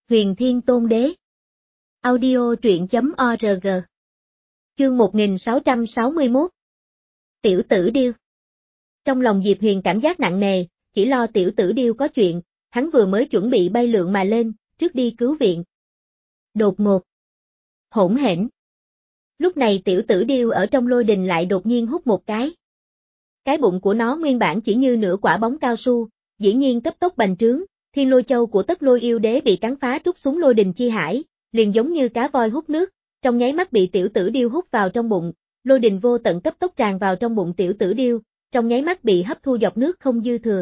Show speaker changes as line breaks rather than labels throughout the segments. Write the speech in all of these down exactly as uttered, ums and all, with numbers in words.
Huyền Thiên Tôn Đế. Audio truyện chấm org. Chương một nghìn sáu trăm sáu mươi mốt. Tiểu tử điêu. Trong lòng Diệp Huyền cảm giác nặng nề, chỉ lo tiểu tử điêu có chuyện, hắn vừa mới chuẩn bị bay lượn mà lên, trước đi cứu viện. Đột ngột. Hỗn hển. Lúc này tiểu tử điêu ở trong lôi đình lại đột nhiên hút một cái. Cái bụng của nó nguyên bản chỉ như nửa quả bóng cao su, dĩ nhiên cấp tốc bành trướng, thiên lôi châu của Tất Lôi Yêu Đế bị cắn phá trút xuống lôi đình chi hải, liền giống như cá voi hút nước, trong nháy mắt bị tiểu tử điêu hút vào trong bụng, lôi đình vô tận cấp tốc tràn vào trong bụng tiểu tử điêu, trong nháy mắt bị hấp thu dọc nước không dư thừa.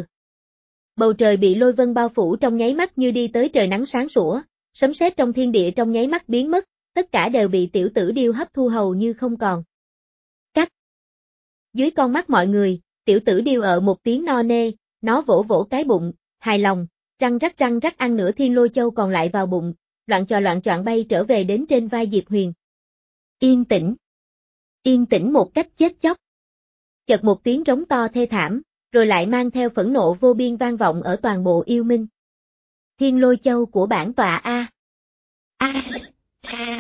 Bầu trời bị lôi vân bao phủ trong nháy mắt như đi tới trời nắng sáng sủa, sấm sét trong thiên địa trong nháy mắt biến mất, tất cả đều bị tiểu tử điêu hấp thu hầu như không còn. Cách. Dưới con mắt mọi người, tiểu tử điêu ở một tiếng no nê, nó vỗ vỗ cái bụng, hài lòng, răng rắc răng rắc ăn nửa thiên lôi châu còn lại vào bụng, loạn trò loạn choạng bay trở về đến trên vai Diệp Huyền. Yên tĩnh. Yên tĩnh một cách chết chóc. Chợt một tiếng rống to thê thảm, rồi lại mang theo phẫn nộ vô biên vang vọng ở toàn bộ yêu minh. Thiên lôi châu của bản tọa A. A. A.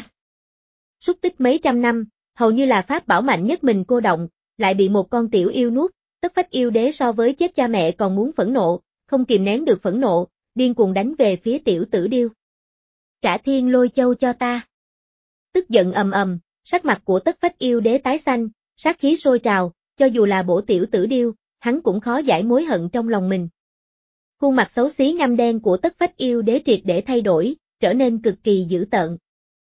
Xúc tích mấy trăm năm, hầu như là pháp bảo mạnh nhất mình cô động, lại bị một con tiểu yêu nuốt, Tất Phách Yêu Đế so với chết cha mẹ còn muốn phẫn nộ, không kìm nén được phẫn nộ, điên cuồng đánh về phía tiểu tử điêu. Trả thiên lôi châu cho ta. Tức giận ầm ầm, sắc mặt của Tất Phách Yêu Đế tái xanh, sát khí sôi trào, cho dù là bổ tiểu tử điêu, hắn cũng khó giải mối hận trong lòng mình. Khuôn mặt xấu xí ngăm đen của Tất Phách Yêu Đế triệt để thay đổi, trở nên cực kỳ dữ tợn.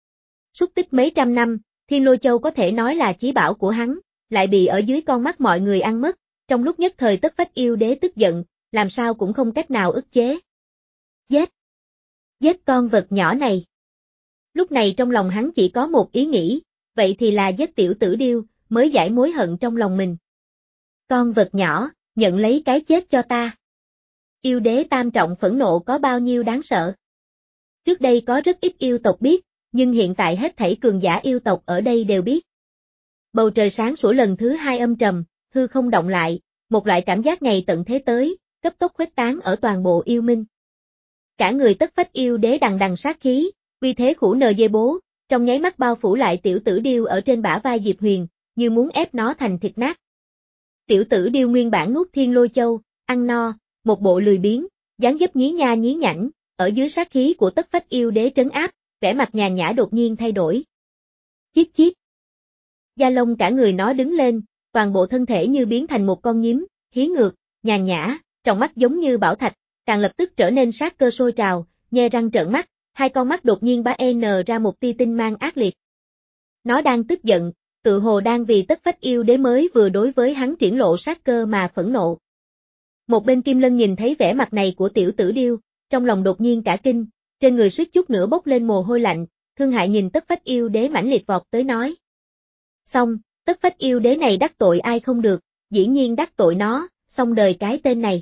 Xúc tích mấy trăm năm, thiên lôi châu có thể nói là chí bảo của hắn, lại bị ở dưới con mắt mọi người ăn mất, trong lúc nhất thời Tất Phách Yêu Đế tức giận, làm sao cũng không cách nào ức chế. Giết! Giết con vật nhỏ này! Lúc này trong lòng hắn chỉ có một ý nghĩ, vậy thì là giết tiểu tử điêu, mới giải mối hận trong lòng mình. Con vật nhỏ, nhận lấy cái chết cho ta! Yêu đế tam trọng phẫn nộ có bao nhiêu đáng sợ? Trước đây có rất ít yêu tộc biết, nhưng hiện tại hết thảy cường giả yêu tộc ở đây đều biết. Bầu trời sáng sủa lần thứ hai âm trầm, hư không động lại, một loại cảm giác ngày tận thế tới, cấp tốc khuếch tán ở toàn bộ yêu minh. Cả người Tất Phách Yêu Đế đằng đằng sát khí, uy thế khủ nờ dê bố, trong nháy mắt bao phủ lại tiểu tử điêu ở trên bả vai Diệp Huyền, như muốn ép nó thành thịt nát. Tiểu tử điêu nguyên bản nuốt thiên lôi châu, ăn no, một bộ lười biếng, dáng dấp nhí nha nhí nhảnh, ở dưới sát khí của Tất Phách Yêu Đế trấn áp, vẻ mặt nhàn nhã đột nhiên thay đổi. Chít chít. Da lông cả người nó đứng lên, toàn bộ thân thể như biến thành một con nhím, hí ngược, nhàn nhã, trong mắt giống như bảo thạch, càng lập tức trở nên sát cơ sôi trào, nhe răng trợn mắt, hai con mắt đột nhiên bá n ra một tia tinh mang ác liệt. Nó đang tức giận, tự hồ đang vì Tất Phách Yêu Đế mới vừa đối với hắn triển lộ sát cơ mà phẫn nộ. Một bên Kim Lân nhìn thấy vẻ mặt này của tiểu tử điêu, trong lòng đột nhiên cả kinh, trên người suýt chút nữa bốc lên mồ hôi lạnh, thương hại nhìn Tất Phách Yêu Đế mãnh liệt vọt tới nói. Xong, Tất Phách Yêu Đế này đắc tội ai không được, dĩ nhiên đắc tội nó, xong đời cái tên này.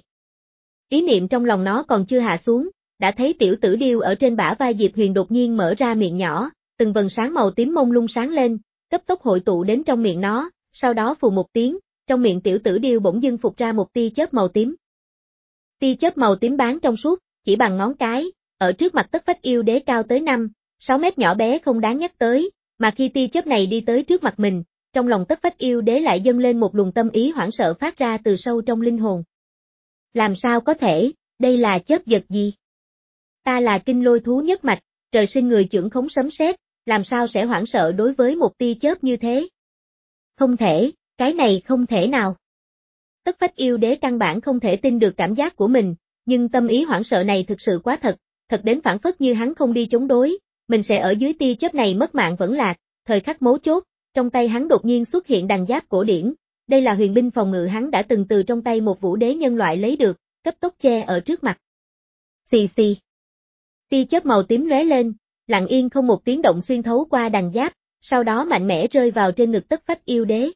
Ý niệm trong lòng nó còn chưa hạ xuống, đã thấy tiểu tử điêu ở trên bả vai Diệp Huyền đột nhiên mở ra miệng nhỏ, từng vần sáng màu tím mông lung sáng lên, cấp tốc hội tụ đến trong miệng nó, sau đó phù một tiếng, trong miệng tiểu tử điêu bỗng dưng phụt ra một tia chớp màu tím. Tia chớp màu tím bán trong suốt, chỉ bằng ngón cái, ở trước mặt Tất Phách Yêu Đế cao tới năm, sáu mét nhỏ bé không đáng nhắc tới, mà khi tia chớp này đi tới trước mặt mình, trong lòng Tất Phách Yêu Đế lại dâng lên một luồng tâm ý hoảng sợ phát ra từ sâu trong linh hồn. Làm sao có thể, đây là chớp giật gì? Ta là kinh lôi thú nhất mạch, trời sinh người chưởng khống sấm sét, làm sao sẽ hoảng sợ đối với một tia chớp như thế? Không thể, cái này không thể nào. Tất Phách Yêu Đế căn bản không thể tin được cảm giác của mình, nhưng tâm ý hoảng sợ này thực sự quá thật, thật đến phản phất như hắn không đi chống đối, mình sẽ ở dưới tia chớp này mất mạng vẫn lạc, thời khắc mấu chốt, trong tay hắn đột nhiên xuất hiện đằng giáp cổ điển, đây là huyền binh phòng ngự hắn đã từng từ trong tay một vũ đế nhân loại lấy được, cấp tốc che ở trước mặt. Xì xì. Tia chớp màu tím lóe lên, lặng yên không một tiếng động xuyên thấu qua đằng giáp, sau đó mạnh mẽ rơi vào trên ngực Tất Phách Yêu Đế.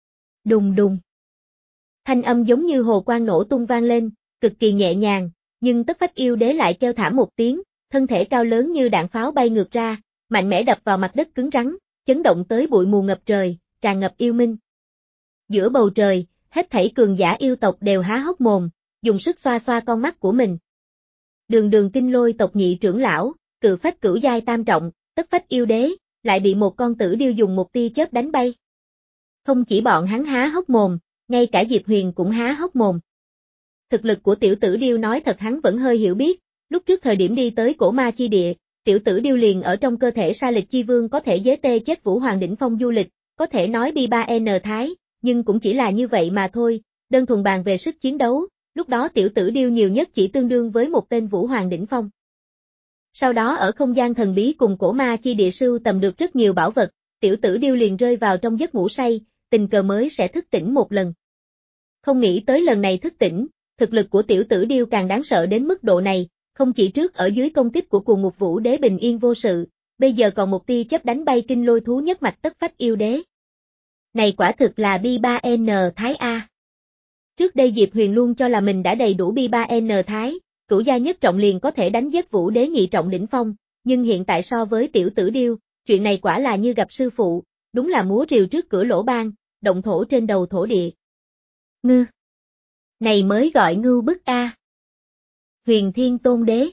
Đùng đùng. Thanh âm giống như hồ quang nổ tung vang lên, cực kỳ nhẹ nhàng, nhưng Tất Phách Yêu Đế lại kêu thảm một tiếng, thân thể cao lớn như đạn pháo bay ngược ra, mạnh mẽ đập vào mặt đất cứng rắn, chấn động tới bụi mù ngập trời, tràn ngập yêu minh. Giữa bầu trời, hết thảy cường giả yêu tộc đều há hốc mồm, dùng sức xoa xoa con mắt của mình. Đường đường kinh lôi tộc nhị trưởng lão, cự phách cửu giai tam trọng, tất phách yêu đế, lại bị một con tử điêu dùng một tia chớp đánh bay. Không chỉ bọn hắn há hốc mồm, ngay cả Diệp Huyền cũng há hốc mồm. Thực lực của tiểu tử điêu nói thật hắn vẫn hơi hiểu biết, lúc trước thời điểm đi tới cổ ma chi địa, tiểu tử điêu liền ở trong cơ thể Sa Lịch Chi Vương có thể dế tê chết Vũ Hoàng đỉnh phong du lịch, có thể nói bi ba N thái, nhưng cũng chỉ là như vậy mà thôi, đơn thuần bàn về sức chiến đấu, lúc đó tiểu tử điêu nhiều nhất chỉ tương đương với một tên Vũ Hoàng đỉnh phong. Sau đó ở không gian thần bí cùng cổ ma chi địa sưu tầm được rất nhiều bảo vật, tiểu tử điêu liền rơi vào trong giấc ngủ say, tình cờ mới sẽ thức tỉnh một lần. Không nghĩ tới lần này thức tỉnh, thực lực của tiểu tử điêu càng đáng sợ đến mức độ này, không chỉ trước ở dưới công kích của cuồng ngục vũ đế bình yên vô sự, bây giờ còn một tia chớp đánh bay kinh lôi thú nhất mạch tất phách yêu đế. Này quả thực là bi ba N thái A. Trước đây Diệp Huyền luôn cho là mình đã đầy đủ bi ba N thái, cửu gia nhất trọng liền có thể đánh giết vũ đế nhị trọng đỉnh phong, nhưng hiện tại so với tiểu tử điêu, chuyện này quả là như gặp sư phụ, đúng là múa rìu trước cửa lỗ ban, động thổ trên đầu thổ địa. Ngư. Này mới gọi ngưu bức A. Huyền Thiên Tôn Đế.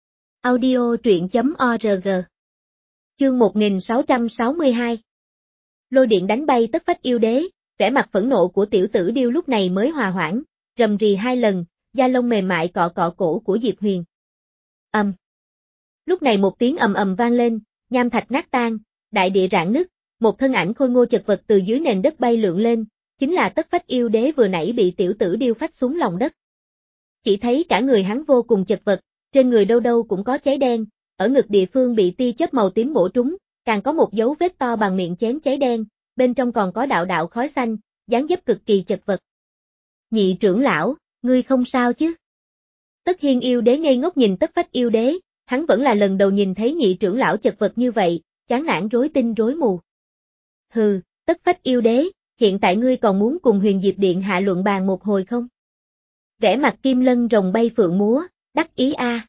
Audio truyện chấm org. Chương một nghìn sáu trăm sáu mươi hai. Lôi điện đánh bay tất phách yêu đế, vẻ mặt phẫn nộ của tiểu tử điêu lúc này mới hòa hoãn, rầm rì hai lần, da lông mềm mại cọ cọ cổ của Diệp Huyền. Ầm. Um. Lúc này một tiếng ầm ầm vang lên, nham thạch nát tan, đại địa rạn nứt, một thân ảnh khôi ngô chật vật từ dưới nền đất bay lượn lên, chính là tất phách yêu đế vừa nãy bị tiểu tử điêu phách xuống lòng đất. Chỉ thấy cả người hắn vô cùng chật vật, trên người đâu đâu cũng có cháy đen, ở ngực địa phương bị tia chớp màu tím bổ trúng, càng có một dấu vết to bằng miệng chén cháy đen, bên trong còn có đạo đạo khói xanh, dáng dấp cực kỳ chật vật. Nhị trưởng lão, ngươi không sao chứ? Tất Hiên yêu đế ngây ngốc nhìn tất phách yêu đế, hắn vẫn là lần đầu nhìn thấy nhị trưởng lão chật vật như vậy, chán nản rối tinh rối mù. Hừ, tất phách yêu đế, hiện tại ngươi còn muốn cùng Huyền Diệp Điện hạ luận bàn một hồi không? Vẻ mặt Kim Lân rồng bay phượng múa, đắc ý a.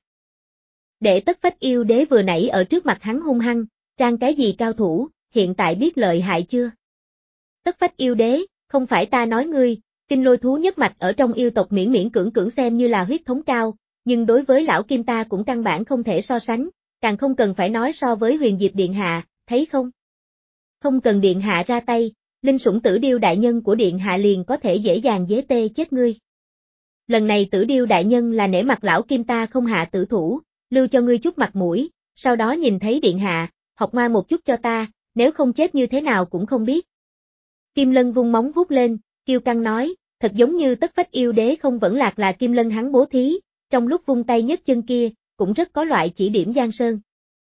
Để tất phách yêu đế vừa nãy ở trước mặt hắn hung hăng, trang cái gì cao thủ, hiện tại biết lợi hại chưa? Tất phách yêu đế, không phải ta nói ngươi, kinh lôi thú nhất mạch ở trong yêu tộc miễn miễn cưỡng cưỡng xem như là huyết thống cao, nhưng đối với lão Kim ta cũng căn bản không thể so sánh, càng không cần phải nói so với Huyền Diệp Điện hạ, thấy không? Không cần Điện hạ ra tay, linh sủng tử điêu đại nhân của Điện hạ liền có thể dễ dàng dế tê chết ngươi. Lần này tử điêu đại nhân là nể mặt lão Kim ta không hạ tử thủ, lưu cho ngươi chút mặt mũi, sau đó nhìn thấy Điện hạ, học ngoan một chút cho ta, nếu không chết như thế nào cũng không biết. Kim Lân vung móng vuốt lên, kiêu căng nói, thật giống như tất phách yêu đế không vẫn lạc là Kim Lân hắn bố thí, trong lúc vung tay nhấc chân kia, cũng rất có loại chỉ điểm giang sơn.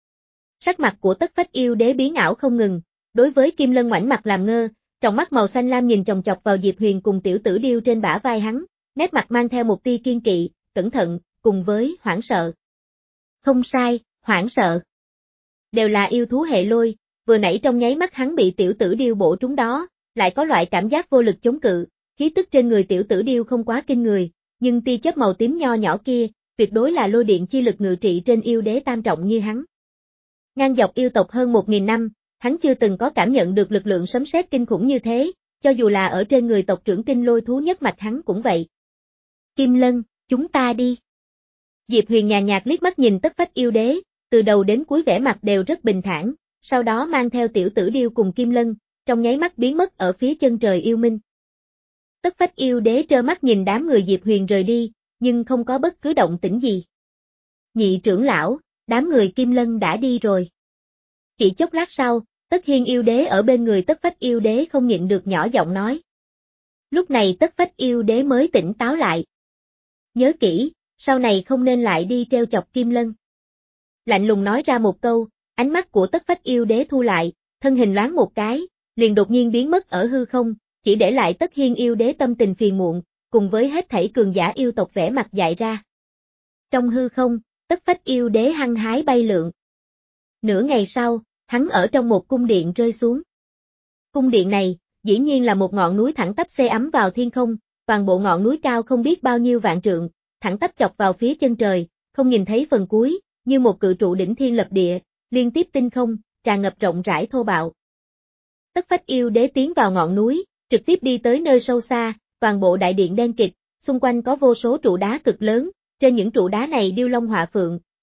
Sắc mặt của tất phách yêu đế biến ảo không ngừng, đối với Kim Lân ngoảnh mặt làm ngơ, trong mắt màu xanh lam nhìn chòng chọc vào Diệp Huyền cùng tiểu tử điêu trên bả vai hắn, nét mặt mang theo một tia kiên kỵ, cẩn thận, cùng với hoảng sợ. Không sai, hoảng sợ. Đều là yêu thú hệ lôi, vừa nãy trong nháy mắt hắn bị tiểu tử điêu bổ trúng đó, lại có loại cảm giác vô lực chống cự, khí tức trên người tiểu tử điêu không quá kinh người, nhưng tia chớp màu tím nho nhỏ kia, tuyệt đối là lôi điện chi lực ngự trị trên yêu đế tam trọng như hắn. Ngang dọc yêu tộc hơn một nghìn năm, hắn chưa từng có cảm nhận được lực lượng sấm sét kinh khủng như thế, cho dù là ở trên người tộc trưởng kinh lôi thú nhất mạch hắn cũng vậy. Kim Lân, chúng ta đi. Diệp Huyền nhàn nhạt liếc mắt nhìn tất phách yêu đế, từ đầu đến cuối vẻ mặt đều rất bình thản, sau đó mang theo tiểu tử điêu cùng Kim Lân, trong nháy mắt biến mất ở phía chân trời yêu minh. Tất phách yêu đế trơ mắt nhìn đám người Diệp Huyền rời đi, nhưng không có bất cứ động tĩnh gì. Nhị trưởng lão, đám người Kim Lân đã đi rồi. Chỉ chốc lát sau, Tất Hiên yêu đế ở bên người tất phách yêu đế không nhịn được nhỏ giọng nói. Lúc này tất phách yêu đế mới tỉnh táo lại. Nhớ kỹ, sau này không nên lại đi treo chọc Kim Lân. Lạnh lùng nói ra một câu, ánh mắt của tất phách yêu đế thu lại, thân hình loáng một cái, liền đột nhiên biến mất ở hư không, chỉ để lại Tất Hiên yêu đế tâm tình phiền muộn, cùng với hết thảy cường giả yêu tộc vẻ mặt dại ra. Trong hư không, tất phách yêu đế hăng hái bay lượn. Nửa ngày sau, hắn ở trong một cung điện rơi xuống. Cung điện này, dĩ nhiên là một ngọn núi thẳng tắp xê ấm vào thiên không, toàn bộ ngọn núi cao không biết bao nhiêu vạn trượng, thẳng tắp chọc vào phía chân trời, không nhìn thấy phần cuối, như một cự trụ đỉnh thiên lập địa, liên tiếp tinh không, tràn ngập rộng rãi thô bạo. Tất phách yêu đế tiến vào ngọn núi, trực tiếp đi tới nơi sâu xa, toàn bộ đại điện đen kịt, xung quanh có vô số trụ đá cực lớn, trên những trụ đá này điêu long họa phượng,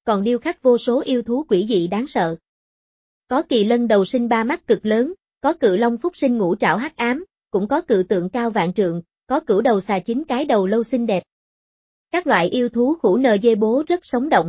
còn điêu khắc vô số yêu thú quỷ dị đáng sợ. Có kỳ lân đầu sinh ba mắt cực lớn, có cự long phúc sinh ngũ trảo hắc ám, cũng có cự tượng cao vạn trượng, có cửu đầu xà chín cái đầu lâu xinh đẹp. Các loại yêu thú khủ nờ dê bố rất sống động.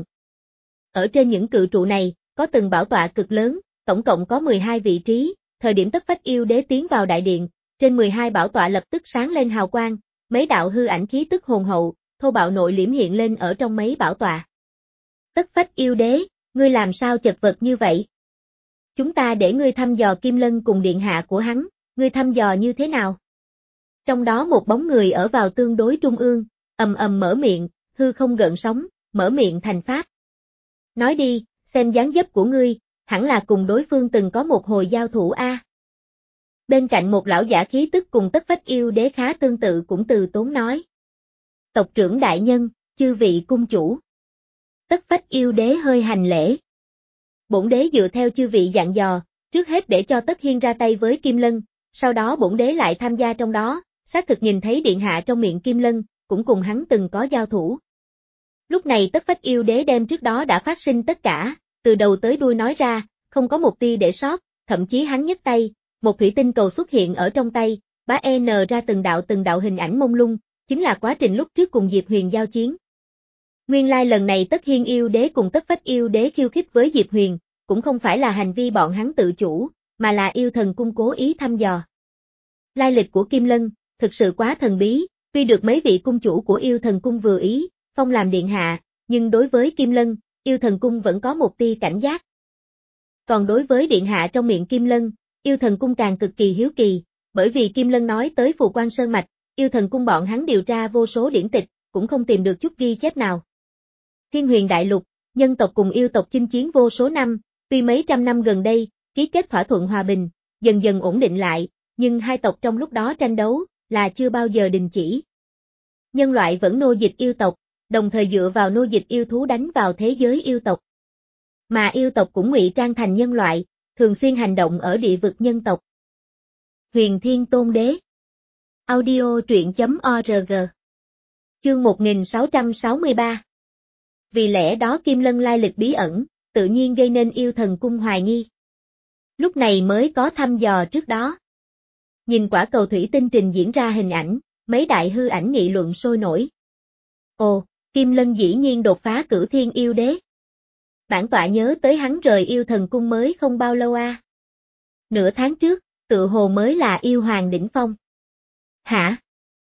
Ở trên những cự trụ này, có từng bảo tọa cực lớn, tổng cộng có mười hai vị trí, thời điểm Tất Phách Yêu Đế tiến vào đại điện, trên mười hai bảo tọa lập tức sáng lên hào quang, mấy đạo hư ảnh khí tức hồn hậu, thô bạo nội liễm hiện lên ở trong mấy bảo tọa. Tất Phách Yêu Đế, ngươi làm sao chật vật như vậy? Chúng ta để ngươi thăm dò Kim Lân cùng điện hạ của hắn, ngươi thăm dò như thế nào? Trong đó một bóng người ở vào tương đối trung ương, ầm ầm mở miệng, hư không gợn sóng, mở miệng thành pháp. Nói đi, xem dáng dấp của ngươi, hẳn là cùng đối phương từng có một hồi giao thủ a. Bên cạnh một lão giả khí tức cùng Tất Phách Yêu Đế khá tương tự cũng từ tốn nói. Tộc trưởng đại nhân, chư vị cung chủ. Tất Phách Yêu Đế hơi hành lễ. Bổn đế dựa theo chư vị dặn dò, trước hết để cho Tất Hiên ra tay với Kim Lân, sau đó bổn đế lại tham gia trong đó, xác thực nhìn thấy điện hạ trong miệng Kim Lân, cũng cùng hắn từng có giao thủ. Lúc này Tất Phách Yêu Đế đem trước đó đã phát sinh tất cả, từ đầu tới đuôi nói ra, không có một tia để sót, thậm chí hắn nhấc tay, một thủy tinh cầu xuất hiện ở trong tay, bá n ra từng đạo từng đạo hình ảnh mông lung, chính là quá trình lúc trước cùng Diệp Huyền giao chiến. Nguyên lai lần này Tất Hiên Yêu Đế cùng Tất Phách Yêu Đế khiêu khích với Diệp Huyền, cũng không phải là hành vi bọn hắn tự chủ, mà là yêu thần cung cố ý thăm dò. Lai lịch của Kim Lân, thực sự quá thần bí, tuy được mấy vị cung chủ của yêu thần cung vừa ý, phong làm điện hạ, nhưng đối với Kim Lân, yêu thần cung vẫn có một tia cảnh giác. Còn đối với điện hạ trong miệng Kim Lân, yêu thần cung càng cực kỳ hiếu kỳ, bởi vì Kim Lân nói tới Phù Quan Sơn Mạch, yêu thần cung bọn hắn điều tra vô số điển tịch, cũng không tìm được chút ghi chép nào. Thiên Huyền Đại Lục, nhân tộc cùng yêu tộc chinh chiến vô số năm, tuy mấy trăm năm gần đây, ký kết thỏa thuận hòa bình, dần dần ổn định lại, nhưng hai tộc trong lúc đó tranh đấu, là chưa bao giờ đình chỉ. Nhân loại vẫn nô dịch yêu tộc, đồng thời dựa vào nô dịch yêu thú đánh vào thế giới yêu tộc. Mà yêu tộc cũng ngụy trang thành nhân loại, thường xuyên hành động ở địa vực nhân tộc. Huyền Thiên Tôn Đế. Audio truyện chấm org. Chương một nghìn sáu trăm sáu mươi ba. Vì lẽ đó Kim Lân lai lịch bí ẩn, tự nhiên gây nên yêu thần cung hoài nghi. Lúc này mới có thăm dò trước đó. Nhìn quả cầu thủy tinh trình diễn ra hình ảnh, mấy đại hư ảnh nghị luận sôi nổi. Ồ, Kim Lân dĩ nhiên đột phá Cửu Thiên Yêu Đế. Bản tọa nhớ tới hắn rời yêu thần cung mới không bao lâu a. À. Nửa tháng trước, tự hồ mới là yêu hoàng đỉnh phong. Hả?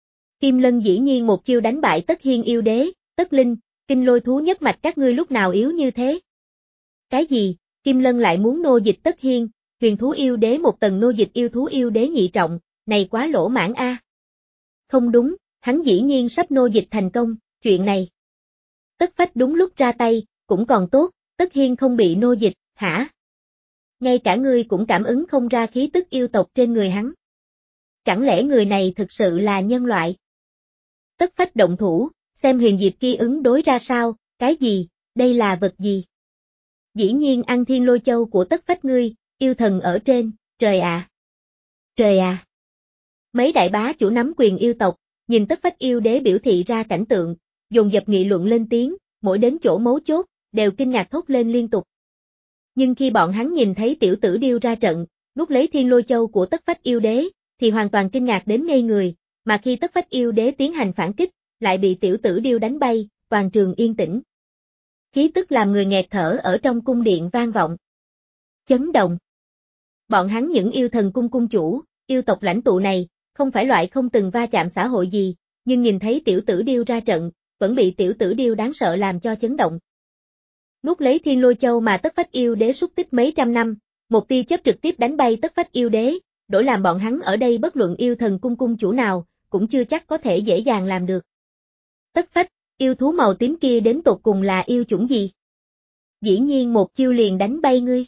Kim Lân dĩ nhiên một chiêu đánh bại Tất Hiên Yêu Đế, Tất Linh, Kinh Lôi thú nhất mạch các ngươi lúc nào yếu như thế? Cái gì? Kim Lân lại muốn nô dịch Tất Hiên, Huyền thú yêu đế một tầng nô dịch yêu thú yêu đế nhị trọng, này quá lỗ mãn a. À. Không đúng, hắn dĩ nhiên sắp nô dịch thành công, chuyện này. Tất Phách đúng lúc ra tay, cũng còn tốt, Tất Hiên không bị nô dịch, hả? Ngay cả ngươi cũng cảm ứng không ra khí tức yêu tộc trên người hắn. Chẳng lẽ người này thực sự là nhân loại? Tất Phách động thủ, xem huyền diệp kia ứng đối ra sao, cái gì, đây là vật gì? Dĩ nhiên ăn thiên lôi châu của Tất Phách ngươi, yêu thần ở trên, trời ạ. À. Trời à. Mấy đại bá chủ nắm quyền yêu tộc, nhìn Tất Phách Yêu Đế biểu thị ra cảnh tượng, dồn dập nghị luận lên tiếng, mỗi đến chỗ mấu chốt, đều kinh ngạc thốt lên liên tục. Nhưng khi bọn hắn nhìn thấy tiểu tử điêu ra trận, nuốt lấy thiên lôi châu của Tất Phách Yêu Đế, thì hoàn toàn kinh ngạc đến ngây người, mà khi Tất Phách Yêu Đế tiến hành phản kích, lại bị tiểu tử điêu đánh bay, toàn trường yên tĩnh. Khí tức làm người nghẹt thở ở trong cung điện vang vọng. Chấn động. Bọn hắn những yêu thần cung cung chủ, yêu tộc lãnh tụ này, không phải loại không từng va chạm xã hội gì, nhưng nhìn thấy tiểu tử điêu ra trận, vẫn bị tiểu tử điêu đáng sợ làm cho chấn động. Nuốt lấy thiên lôi châu mà Tất Phách Yêu Đế xúc tích mấy trăm năm, một tia chớp trực tiếp đánh bay Tất Phách Yêu Đế, đổi làm bọn hắn ở đây bất luận yêu thần cung cung chủ nào, cũng chưa chắc có thể dễ dàng làm được. Tất Phách, yêu thú màu tím kia đến tột cùng là yêu chủng gì? Dĩ nhiên một chiêu liền đánh bay ngươi.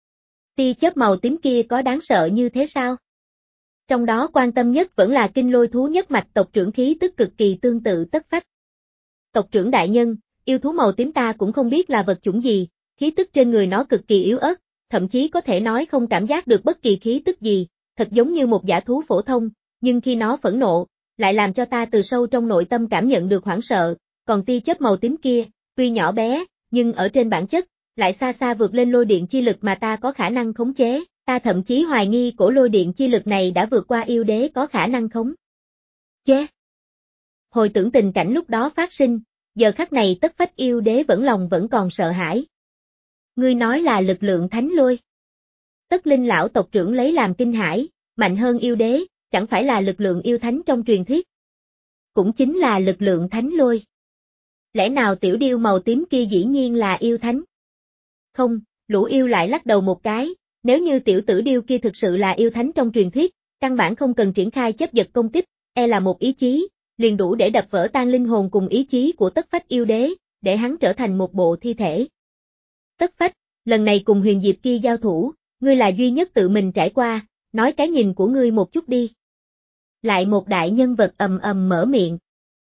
Tia chớp màu tím kia có đáng sợ như thế sao? Trong đó quan tâm nhất vẫn là kinh lôi thú nhất mạch tộc trưởng khí tức cực kỳ tương tự Tất Phách. Tộc trưởng đại nhân, yêu thú màu tím ta cũng không biết là vật chủng gì, khí tức trên người nó cực kỳ yếu ớt, thậm chí có thể nói không cảm giác được bất kỳ khí tức gì, thật giống như một dã thú phổ thông, nhưng khi nó phẫn nộ, lại làm cho ta từ sâu trong nội tâm cảm nhận được hoảng sợ, còn tia chớp màu tím kia, tuy nhỏ bé, nhưng ở trên bản chất, lại xa xa vượt lên lôi điện chi lực mà ta có khả năng khống chế, ta thậm chí hoài nghi cổ lôi điện chi lực này đã vượt qua yêu đế có khả năng khống chế. Hồi tưởng tình cảnh lúc đó phát sinh, giờ khắc này Tất Phách yêu đế vẫn lòng vẫn còn sợ hãi. Ngươi nói là lực lượng thánh lôi. Tất Linh lão tộc trưởng lấy làm kinh hãi, mạnh hơn yêu đế, chẳng phải là lực lượng yêu thánh trong truyền thuyết. Cũng chính là lực lượng thánh lôi. Lẽ nào tiểu điêu màu tím kia dĩ nhiên là yêu thánh? Không, lũ yêu lại lắc đầu một cái, nếu như tiểu tử điêu kia thực sự là yêu thánh trong truyền thuyết, căn bản không cần triển khai chấp vật công kích, e là một ý chí, liền đủ để đập vỡ tan linh hồn cùng ý chí của Tất Phách yêu đế, để hắn trở thành một bộ thi thể. Tất Phách, lần này cùng Huyền Diệp kia giao thủ, ngươi là duy nhất tự mình trải qua, nói cái nhìn của ngươi một chút đi. Lại một đại nhân vật ầm ầm mở miệng.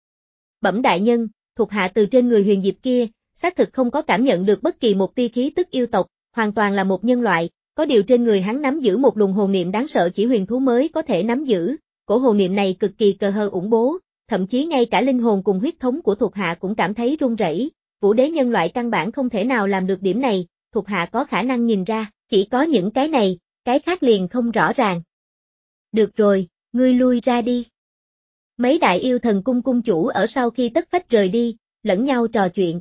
Bẩm đại nhân, thuộc hạ từ trên người Huyền Diệp kia, xác thực không có cảm nhận được bất kỳ một tia khí tức yêu tộc, hoàn toàn là một nhân loại, có điều trên người hắn nắm giữ một luồng hồn niệm đáng sợ chỉ huyền thú mới có thể nắm giữ, cổ hồn niệm này cực kỳ cờ hờ ủng bố, thậm chí ngay cả linh hồn cùng huyết thống của thuộc hạ cũng cảm thấy run rẩy. Vũ đế nhân loại căn bản không thể nào làm được điểm này, thuộc hạ có khả năng nhìn ra, chỉ có những cái này, cái khác liền không rõ ràng. Được rồi, ngươi lui ra đi. Mấy đại yêu thần cung cung chủ ở sau khi Tất Phách rời đi, lẫn nhau trò chuyện.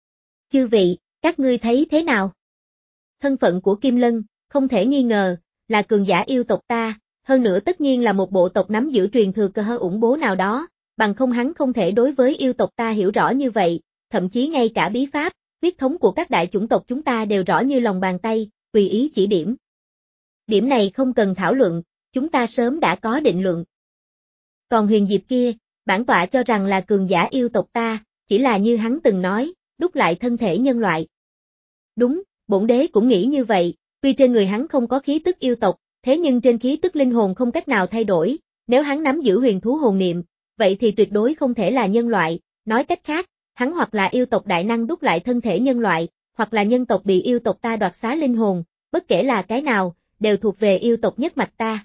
Chư vị, các ngươi thấy thế nào? Thân phận của Kim Lân, không thể nghi ngờ, là cường giả yêu tộc ta, hơn nữa tất nhiên là một bộ tộc nắm giữ truyền thừa cơ hơ ủng bố nào đó, bằng không hắn không thể đối với yêu tộc ta hiểu rõ như vậy, thậm chí ngay cả bí pháp, huyết thống của các đại chủng tộc chúng ta đều rõ như lòng bàn tay, tùy ý chỉ điểm. Điểm này không cần thảo luận, chúng ta sớm đã có định luận. Còn Huyền Diệp kia, bản tọa cho rằng là cường giả yêu tộc ta, chỉ là như hắn từng nói, đúc lại thân thể nhân loại. Đúng, bổn đế cũng nghĩ như vậy, tuy trên người hắn không có khí tức yêu tộc, thế nhưng trên khí tức linh hồn không cách nào thay đổi, nếu hắn nắm giữ huyền thú hồn niệm, vậy thì tuyệt đối không thể là nhân loại, nói cách khác, hắn hoặc là yêu tộc đại năng đúc lại thân thể nhân loại, hoặc là nhân tộc bị yêu tộc ta đoạt xá linh hồn, bất kể là cái nào, đều thuộc về yêu tộc nhất mạch ta.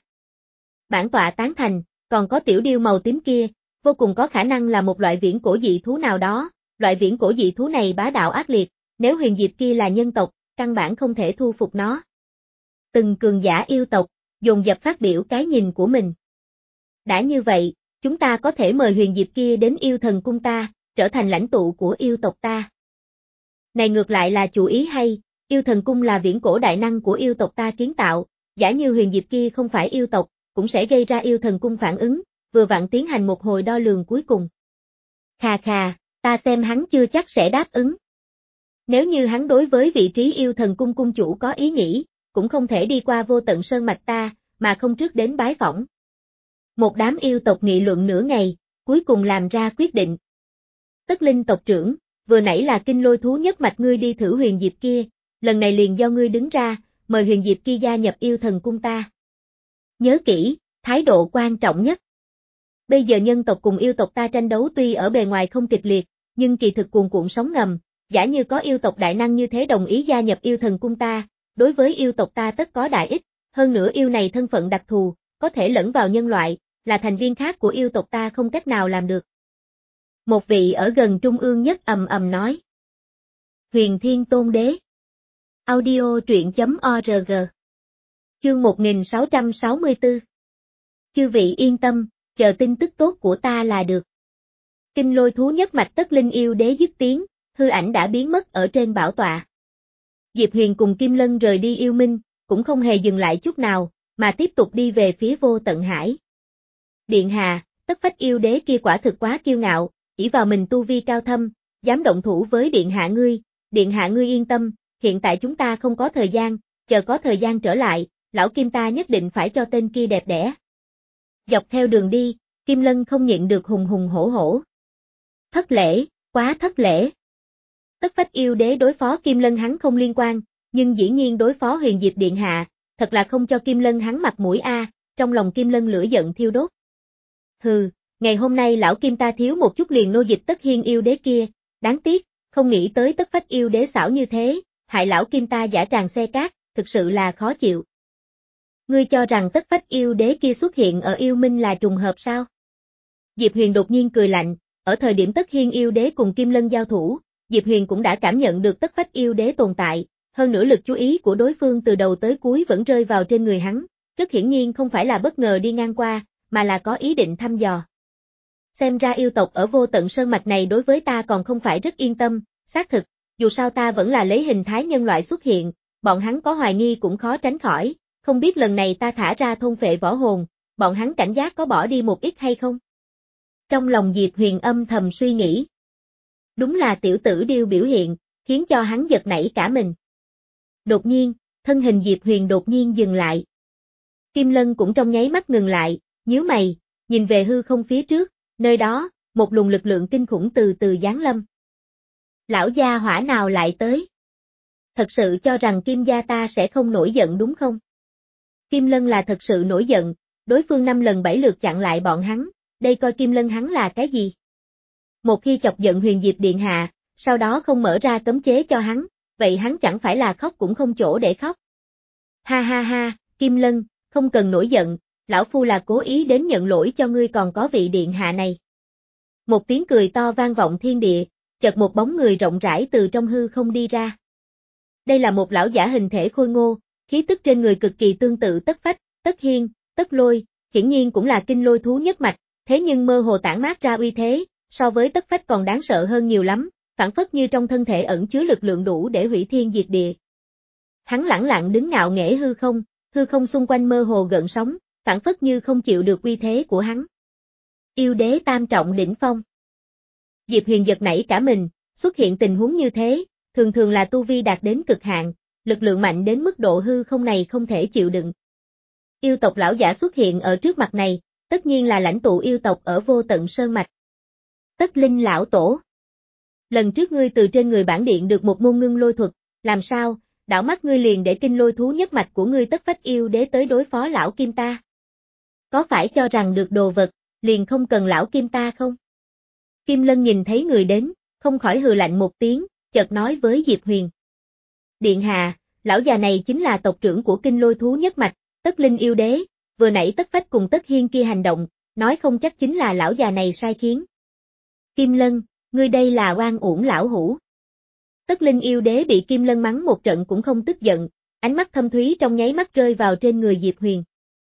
Bản tọa tán thành, còn có tiểu điêu màu tím kia, vô cùng có khả năng là một loại viễn cổ dị thú nào đó, loại viễn cổ dị thú này bá đạo ác liệt, nếu Huyền Diệp kia là nhân tộc, căn bản không thể thu phục nó. Từng cường giả yêu tộc, dồn dập phát biểu cái nhìn của mình. Đã như vậy, chúng ta có thể mời Huyền Diệp kia đến yêu thần cung ta, trở thành lãnh tụ của yêu tộc ta. Này ngược lại là chủ ý hay, yêu thần cung là viễn cổ đại năng của yêu tộc ta kiến tạo, giả như Huyền Diệp kia không phải yêu tộc, cũng sẽ gây ra yêu thần cung phản ứng, vừa vặn tiến hành một hồi đo lường cuối cùng. Khà khà, ta xem hắn chưa chắc sẽ đáp ứng. Nếu như hắn đối với vị trí yêu thần cung cung chủ có ý nghĩ, cũng không thể đi qua vô tận sơn mạch ta, mà không trước đến bái phỏng. Một đám yêu tộc nghị luận nửa ngày, cuối cùng làm ra quyết định. Tất Linh tộc trưởng, vừa nãy là kinh lôi thú nhất mạch ngươi đi thử Huyền Diệp kia, lần này liền do ngươi đứng ra, mời Huyền Diệp kia gia nhập yêu thần cung ta. Nhớ kỹ, thái độ quan trọng nhất. Bây giờ nhân tộc cùng yêu tộc ta tranh đấu tuy ở bề ngoài không kịch liệt, nhưng kỳ thực cuồn cuộn sóng ngầm, giả như có yêu tộc đại năng như thế đồng ý gia nhập yêu thần cung ta, đối với yêu tộc ta tất có đại ích, hơn nữa yêu này thân phận đặc thù, có thể lẫn vào nhân loại, là thành viên khác của yêu tộc ta không cách nào làm được. Một vị ở gần trung ương nhất ầm ầm nói. Huyền Thiên Tôn Đế. Audio truyện chấm org. Chương một nghìn sáu trăm sáu mươi tư. Chư vị yên tâm, chờ tin tức tốt của ta là được. Kinh lôi thú nhất mạch Tất Linh yêu đế dứt tiếng, hư ảnh đã biến mất ở trên bảo tọa. Diệp Huyền cùng Kim Lân rời đi yêu minh, cũng không hề dừng lại chút nào, mà tiếp tục đi về phía vô tận hải. Điện hạ, Tất Phách yêu đế kia quả thực quá kiêu ngạo, ỷ vào mình tu vi cao thâm, dám động thủ với điện hạ ngươi, điện hạ ngươi yên tâm, hiện tại chúng ta không có thời gian, chờ có thời gian trở lại, lão Kim ta nhất định phải cho tên kia đẹp đẽ. Dọc theo đường đi, Kim Lân không nhịn được hùng hùng hổ hổ. Thất lễ, quá thất lễ. Tất Phách yêu đế đối phó Kim Lân hắn không liên quan, nhưng dĩ nhiên đối phó Huyền Diệp điện hạ, thật là không cho Kim Lân hắn mặt mũi a, trong lòng Kim Lân lửa giận thiêu đốt. Hừ, ngày hôm nay lão Kim ta thiếu một chút liền nô dịch Tất Hiên yêu đế kia, đáng tiếc, không nghĩ tới Tất Phách yêu đế xảo như thế, hại lão Kim ta giả tràng xe cát, thực sự là khó chịu. Ngươi cho rằng Tất Phách yêu đế kia xuất hiện ở yêu minh là trùng hợp sao? Diệp Huyền đột nhiên cười lạnh, ở thời điểm Tất Hiên yêu đế cùng Kim Lân giao thủ, Diệp Huyền cũng đã cảm nhận được tất phách yêu đế tồn tại, hơn nữa lực chú ý của đối phương từ đầu tới cuối vẫn rơi vào trên người hắn, rất hiển nhiên không phải là bất ngờ đi ngang qua, mà là có ý định thăm dò. Xem ra yêu tộc ở Vô Tận Sơn Mạch này đối với ta còn không phải rất yên tâm, xác thực, dù sao ta vẫn là lấy hình thái nhân loại xuất hiện, bọn hắn có hoài nghi cũng khó tránh khỏi, không biết lần này ta thả ra thôn phệ võ hồn, bọn hắn cảnh giác có bỏ đi một ít hay không? Trong lòng Diệp Huyền âm thầm suy nghĩ. Đúng là tiểu tử điêu biểu hiện, khiến cho hắn giật nảy cả mình. Đột nhiên, thân hình Diệp Huyền đột nhiên dừng lại. Kim Lân cũng trong nháy mắt ngừng lại, nhíu mày, nhìn về hư không phía trước, nơi đó, một luồng lực lượng kinh khủng từ từ giáng lâm. Lão gia hỏa nào lại tới? Thật sự cho rằng Kim gia ta sẽ không nổi giận đúng không? Kim Lân là thật sự nổi giận, đối phương năm lần bảy lượt chặn lại bọn hắn, đây coi Kim Lân hắn là cái gì? Một khi chọc giận Huyền Diệp Điện Hạ, sau đó không mở ra cấm chế cho hắn, vậy hắn chẳng phải là khóc cũng không chỗ để khóc. Ha ha ha, Kim Lân, không cần nổi giận, lão phu là cố ý đến nhận lỗi cho ngươi còn có vị điện hạ này. Một tiếng cười to vang vọng thiên địa, chợt một bóng người rộng rãi từ trong hư không đi ra. Đây là một lão giả hình thể khôi ngô, khí tức trên người cực kỳ tương tự Tất Phách, Tất Hiên, Tất Lôi, hiển nhiên cũng là kinh lôi thú nhất mạch, thế nhưng mơ hồ tản mát ra uy thế, so với Tất Phách còn đáng sợ hơn nhiều lắm, phản phất như trong thân thể ẩn chứa lực lượng đủ để hủy thiên diệt địa. Hắn lẳng lặng đứng ngạo nghễ hư không, hư không xung quanh mơ hồ gợn sóng, phản phất như không chịu được uy thế của hắn. Yêu đế tam trọng đỉnh phong. Diệp Huyền giật nảy cả mình, xuất hiện tình huống như thế, thường thường là tu vi đạt đến cực hạn, lực lượng mạnh đến mức độ hư không này không thể chịu đựng. Yêu tộc lão giả xuất hiện ở trước mặt này, tất nhiên là lãnh tụ yêu tộc ở Vô Tận Sơn Mạch. Tất Linh lão tổ. Lần trước ngươi từ trên người bản điện được một môn ngưng lôi thuật, làm sao, đảo mắt ngươi liền để kinh lôi thú nhất mạch của ngươi Tất Phách yêu đế tới đối phó lão Kim ta? Có phải cho rằng được đồ vật, liền không cần lão Kim ta không? Kim Lân nhìn thấy người đến, không khỏi hừ lạnh một tiếng, chợt nói với Diệp Huyền. Điện hạ, lão già này chính là tộc trưởng của kinh lôi thú nhất mạch, Tất Linh yêu đế, vừa nãy Tất Phách cùng Tất Hiên kia hành động, nói không chắc chính là lão già này sai khiến. Kim Lân, ngươi đây là oan uổng lão hủ. Tất Linh yêu đế bị Kim Lân mắng một trận cũng không tức giận, ánh mắt thâm thúy trong nháy mắt rơi vào trên người Diệp Huyền.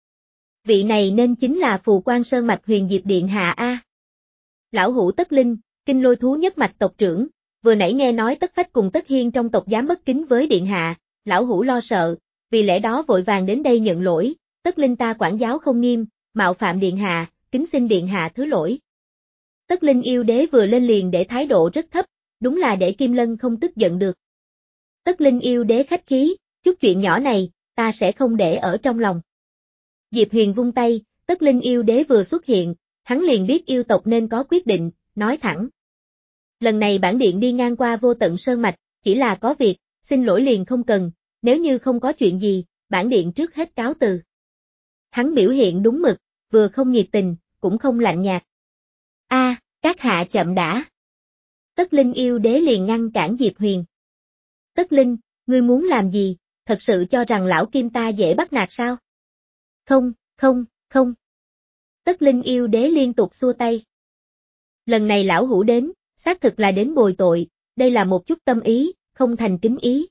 Vị này nên chính là Phù Quan Sơn Mạch Huyền Diệp Điện Hạ a. Lão hủ Tất Linh, kinh lôi thú nhất mạch tộc trưởng, vừa nãy nghe nói Tất Phách cùng Tất Hiên trong tộc dám bất kính với Điện Hạ, lão hủ lo sợ, vì lẽ đó vội vàng đến đây nhận lỗi, Tất Linh ta quản giáo không nghiêm, mạo phạm Điện Hạ, kính xin Điện Hạ thứ lỗi. Tất Linh yêu đế vừa lên liền để thái độ rất thấp, đúng là để Kim Lân không tức giận được. Tất Linh yêu đế khách khí, chút chuyện nhỏ này, ta sẽ không để ở trong lòng. Diệp Huyền vung tay, Tất Linh yêu đế vừa xuất hiện, hắn liền biết yêu tộc nên có quyết định, nói thẳng. Lần này bản điện đi ngang qua Vô Tận Sơn Mạch, chỉ là có việc, xin lỗi liền không cần, nếu như không có chuyện gì, bản điện trước hết cáo từ. Hắn biểu hiện đúng mực, vừa không nhiệt tình, cũng không lạnh nhạt. A, à, các hạ chậm đã. Tất Linh yêu đế liền ngăn cản Diệp Huyền. Tất Linh, ngươi muốn làm gì, thật sự cho rằng lão Kim ta dễ bắt nạt sao? Không, không, không. Tất Linh yêu đế liên tục xua tay. Lần này lão hủ đến, xác thực là đến bồi tội, đây là một chút tâm ý, không thành kính ý.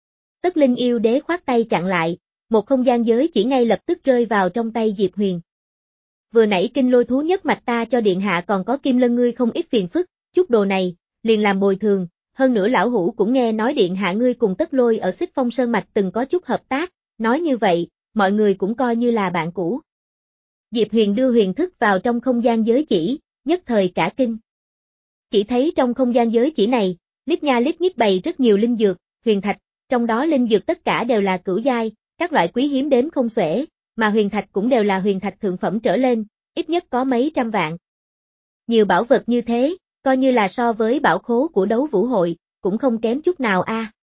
Tất Linh yêu đế khoát tay chặn lại, một không gian giới chỉ ngay lập tức rơi vào trong tay Diệp Huyền. Vừa nãy kinh lôi thú nhất mạch ta cho điện hạ còn có Kim Lân ngươi không ít phiền phức, chút đồ này, liền làm bồi thường, hơn nữa lão hủ cũng nghe nói điện hạ ngươi cùng Tất Lôi ở Xích Phong Sơn Mạch từng có chút hợp tác, nói như vậy, mọi người cũng coi như là bạn cũ. Diệp Huyền đưa huyền thức vào trong không gian giới chỉ, nhất thời cả kinh. Chỉ thấy trong không gian giới chỉ này, lít nha lít nhít bày rất nhiều linh dược, huyền thạch, trong đó linh dược tất cả đều là cửu giai, các loại quý hiếm đếm không xuể, mà huyền thạch cũng đều là huyền thạch thượng phẩm trở lên, ít nhất có mấy trăm vạn. Nhiều bảo vật như thế, coi như là so với bảo khố của đấu vũ hội, cũng không kém chút nào a. À.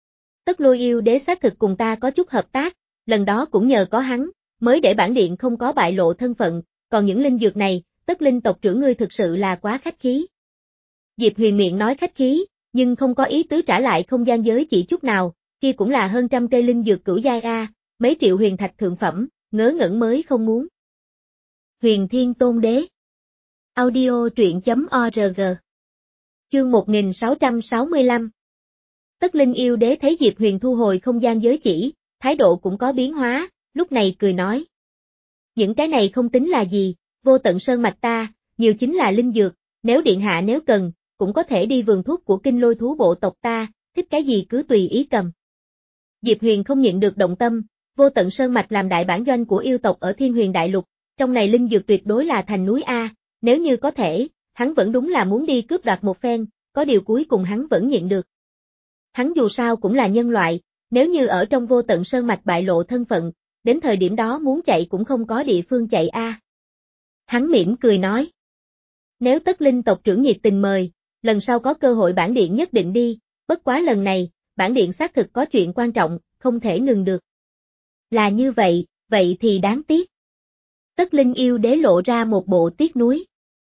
Tất Lôi yêu đế xác thực cùng ta có chút hợp tác, lần đó cũng nhờ có hắn, mới để bản điện không có bại lộ thân phận, còn những linh dược này, Tất Linh tộc trưởng ngươi thực sự là quá khách khí. Diệp Huyền miệng nói khách khí, nhưng không có ý tứ trả lại không gian giới chỉ chút nào, kia cũng là hơn trăm cây linh dược cửu giai a, mấy triệu huyền thạch thượng phẩm, ngớ ngẩn mới không muốn. Huyền Thiên Tôn Đế. Audio truyện chấm org Chương một nghìn sáu trăm sáu mươi lăm. Tất Linh yêu đế thấy Diệp Huyền thu hồi không gian giới chỉ, thái độ cũng có biến hóa, lúc này cười nói. Những cái này không tính là gì, vô tận sơn mạch ta, nhiều chính là linh dược, nếu điện hạ nếu cần, cũng có thể đi vườn thuốc của kinh lôi thú bộ tộc ta, thích cái gì cứ tùy ý cầm. Diệp Huyền không nhịn được động tâm, vô tận sơn mạch làm đại bản doanh của yêu tộc ở Thiên Huyền Đại Lục, trong này linh dược tuyệt đối là thành núi A, nếu như có thể, hắn vẫn đúng là muốn đi cướp đoạt một phen, có điều cuối cùng hắn vẫn nhịn được. Hắn dù sao cũng là nhân loại, nếu như ở trong vô tận sơn mạch bại lộ thân phận, đến thời điểm đó muốn chạy cũng không có địa phương chạy a. Hắn mỉm cười nói. Nếu Tất Linh tộc trưởng nhiệt tình mời, lần sau có cơ hội bản điện nhất định đi, bất quá lần này, bản điện xác thực có chuyện quan trọng, không thể ngừng được. Là như vậy, vậy thì đáng tiếc. Tất Linh yêu đế lộ ra một bộ tiếc nuối.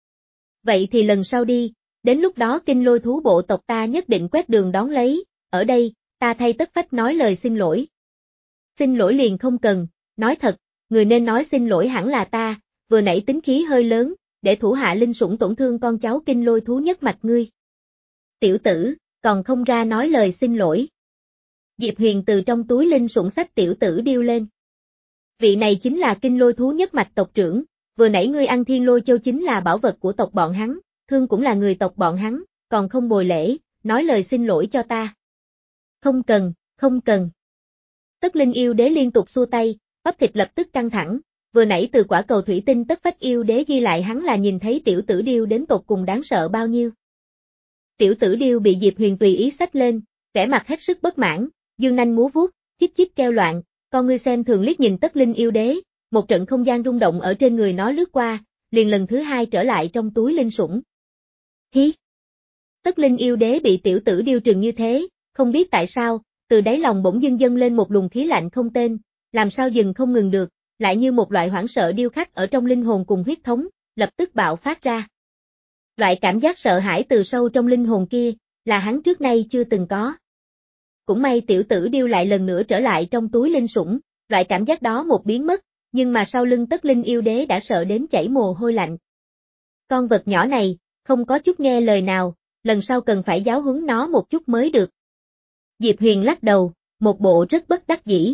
Vậy thì lần sau đi, đến lúc đó kinh lôi thú bộ tộc ta nhất định quét đường đón lấy, ở đây, ta thay Tất Phách nói lời xin lỗi. Xin lỗi liền không cần, nói thật, người nên nói xin lỗi hẳn là ta, vừa nãy tính khí hơi lớn, để thủ hạ linh sủng tổn thương con cháu kinh lôi thú nhất mạch ngươi. Tiểu tử, còn không ra nói lời xin lỗi. Diệp Huyền từ trong túi linh sủng xách tiểu tử điêu lên. Vị này chính là kinh lôi thú nhất mạch tộc trưởng, vừa nãy ngươi ăn thiên lôi châu chính là bảo vật của tộc bọn hắn, thương cũng là người tộc bọn hắn, còn không bồi lễ, nói lời xin lỗi cho ta. Không cần, không cần. Tất Linh yêu đế liên tục xua tay, bắp thịt lập tức căng thẳng, vừa nãy từ quả cầu thủy tinh Tất Phách yêu đế ghi lại hắn là nhìn thấy tiểu tử điêu đến tột cùng đáng sợ bao nhiêu. Tiểu tử điêu bị Diệp Huyền tùy ý xách lên, vẻ mặt hết sức bất mãn, dương nanh múa vuốt, chích chích kêu loạn, con ngươi xem thường liếc nhìn Tất Linh yêu đế, một trận không gian rung động ở trên người nó lướt qua, liền lần thứ hai trở lại trong túi linh sủng. Hí! Tất Linh yêu đế bị tiểu tử điêu trừng như thế, không biết tại sao, từ đáy lòng bỗng dưng dâng lên một luồng khí lạnh không tên, làm sao dừng không ngừng được, lại như một loại hoảng sợ điêu khắc ở trong linh hồn cùng huyết thống, lập tức bạo phát ra. Loại cảm giác sợ hãi từ sâu trong linh hồn kia, là hắn trước nay chưa từng có. Cũng may tiểu tử điêu lại lần nữa trở lại trong túi linh sủng, loại cảm giác đó một biến mất, nhưng mà sau lưng Tất Linh yêu đế đã sợ đến chảy mồ hôi lạnh. Con vật nhỏ này, không có chút nghe lời nào, lần sau cần phải giáo huấn nó một chút mới được. Diệp Huyền lắc đầu, một bộ rất bất đắc dĩ.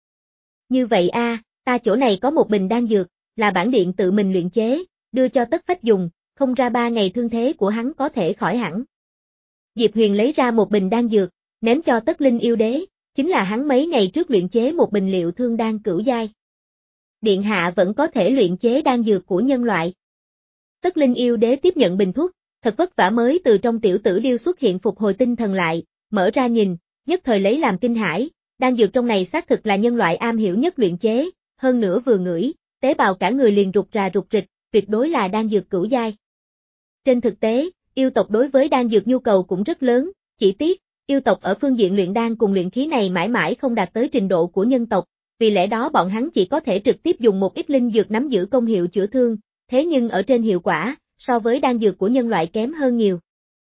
Như vậy a, ta chỗ này có một bình đan dược, là bản điện tự mình luyện chế, đưa cho Tất Phách dùng, không ra ba ngày thương thế của hắn có thể khỏi hẳn. Diệp Huyền lấy ra một bình đan dược, ném cho Tất Linh yêu đế, chính là hắn mấy ngày trước luyện chế một bình liệu thương đan cửu giai. Điện hạ vẫn có thể luyện chế đan dược của nhân loại. Tất Linh yêu đế tiếp nhận bình thuốc, thật vất vả mới từ trong tiểu tử điêu xuất hiện phục hồi tinh thần lại, mở ra nhìn, nhất thời lấy làm kinh hãi, đan dược trong này xác thực là nhân loại am hiểu nhất luyện chế, hơn nữa vừa ngửi, tế bào cả người liền rụt rà rụt rịch, tuyệt đối là đan dược cửu giai. Trên thực tế, yêu tộc đối với đan dược nhu cầu cũng rất lớn, chỉ tiếc, yêu tộc ở phương diện luyện đan cùng luyện khí này mãi mãi không đạt tới trình độ của nhân tộc, vì lẽ đó bọn hắn chỉ có thể trực tiếp dùng một ít linh dược nắm giữ công hiệu chữa thương, thế nhưng ở trên hiệu quả, so với đan dược của nhân loại kém hơn nhiều.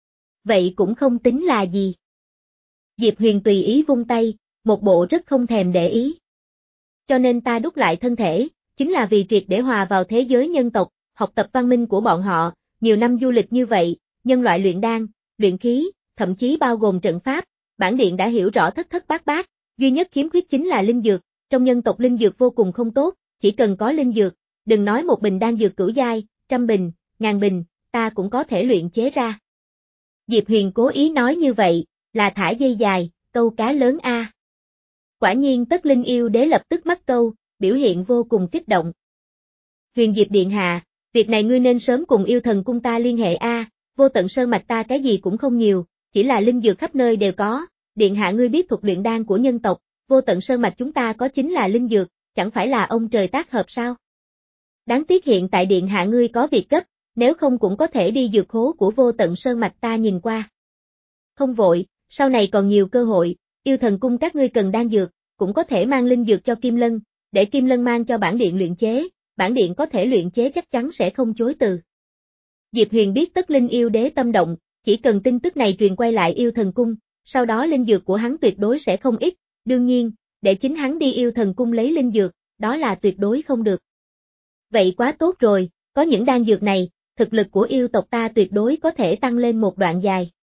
Vậy cũng không tính là gì. Diệp Huyền tùy ý vung tay, một bộ rất không thèm để ý. Cho nên ta đúc lại thân thể, chính là vì triệt để hòa vào thế giới nhân tộc, học tập văn minh của bọn họ, nhiều năm du lịch như vậy, nhân loại luyện đan, luyện khí, thậm chí bao gồm trận pháp, bản điện đã hiểu rõ thất thất bát bát, duy nhất khiếm khuyết chính là linh dược, trong nhân tộc linh dược vô cùng không tốt, chỉ cần có linh dược, đừng nói một bình đan dược cửu giai, trăm bình, ngàn bình, ta cũng có thể luyện chế ra. Diệp Huyền cố ý nói như vậy, là thả dây dài, câu cá lớn a. Quả nhiên Tất Linh yêu đế lập tức mắc câu, biểu hiện vô cùng kích động. Huyền Diệp điện hạ, việc này ngươi nên sớm cùng yêu thần cung ta liên hệ a, vô tận sơn mạch ta cái gì cũng không nhiều, chỉ là linh dược khắp nơi đều có, điện hạ ngươi biết thuật luyện đan của nhân tộc, vô tận sơn mạch chúng ta có chính là linh dược, chẳng phải là ông trời tác hợp sao? Đáng tiếc hiện tại điện hạ ngươi có việc gấp, nếu không cũng có thể đi dược khố của vô tận sơn mạch ta nhìn qua. Không vội, sau này còn nhiều cơ hội, yêu thần cung các ngươi cần đan dược, cũng có thể mang linh dược cho Kim Lân, để Kim Lân mang cho bản điện luyện chế, bản điện có thể luyện chế chắc chắn sẽ không chối từ. Diệp Huyền biết Tất Linh yêu đế tâm động, chỉ cần tin tức này truyền quay lại yêu thần cung, sau đó linh dược của hắn tuyệt đối sẽ không ít, đương nhiên, để chính hắn đi yêu thần cung lấy linh dược, đó là tuyệt đối không được. Vậy quá tốt rồi, có những đan dược này, thực lực của yêu tộc ta tuyệt đối có thể tăng lên một đoạn dài.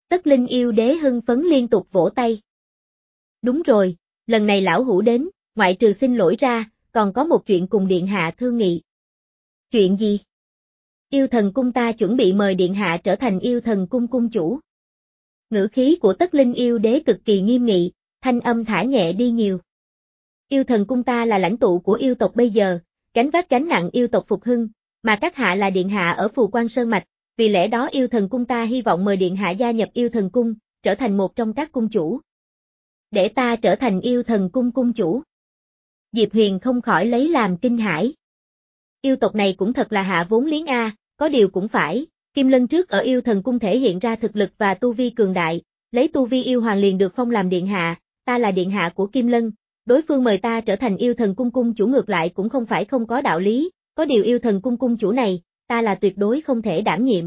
Tất Linh yêu đế hưng phấn liên tục vỗ tay. Đúng rồi, lần này lão hủ đến, ngoại trừ xin lỗi ra, còn có một chuyện cùng điện hạ thương nghị. Chuyện gì? Yêu thần cung ta chuẩn bị mời điện hạ trở thành yêu thần cung cung chủ. Ngữ khí của Tất Linh yêu đế cực kỳ nghiêm nghị, thanh âm thả nhẹ đi nhiều. Yêu thần cung ta là lãnh tụ của yêu tộc bây giờ, gánh vác gánh nặng yêu tộc phục hưng, mà các hạ là điện hạ ở Phù Quang Sơn Mạch, vì lẽ đó yêu thần cung ta hy vọng mời điện hạ gia nhập yêu thần cung, trở thành một trong các cung chủ. Để ta trở thành yêu thần cung cung chủ. Diệp Huyền không khỏi lấy làm kinh hãi. Yêu tộc này cũng thật là hạ vốn liếng a, có điều cũng phải, Kim Lân trước ở yêu thần cung thể hiện ra thực lực và tu vi cường đại, lấy tu vi yêu hoàng liền được phong làm điện hạ, ta là điện hạ của Kim Lân, đối phương mời ta trở thành yêu thần cung cung chủ ngược lại cũng không phải không có đạo lý, có điều yêu thần cung cung chủ này, ta là tuyệt đối không thể đảm nhiệm.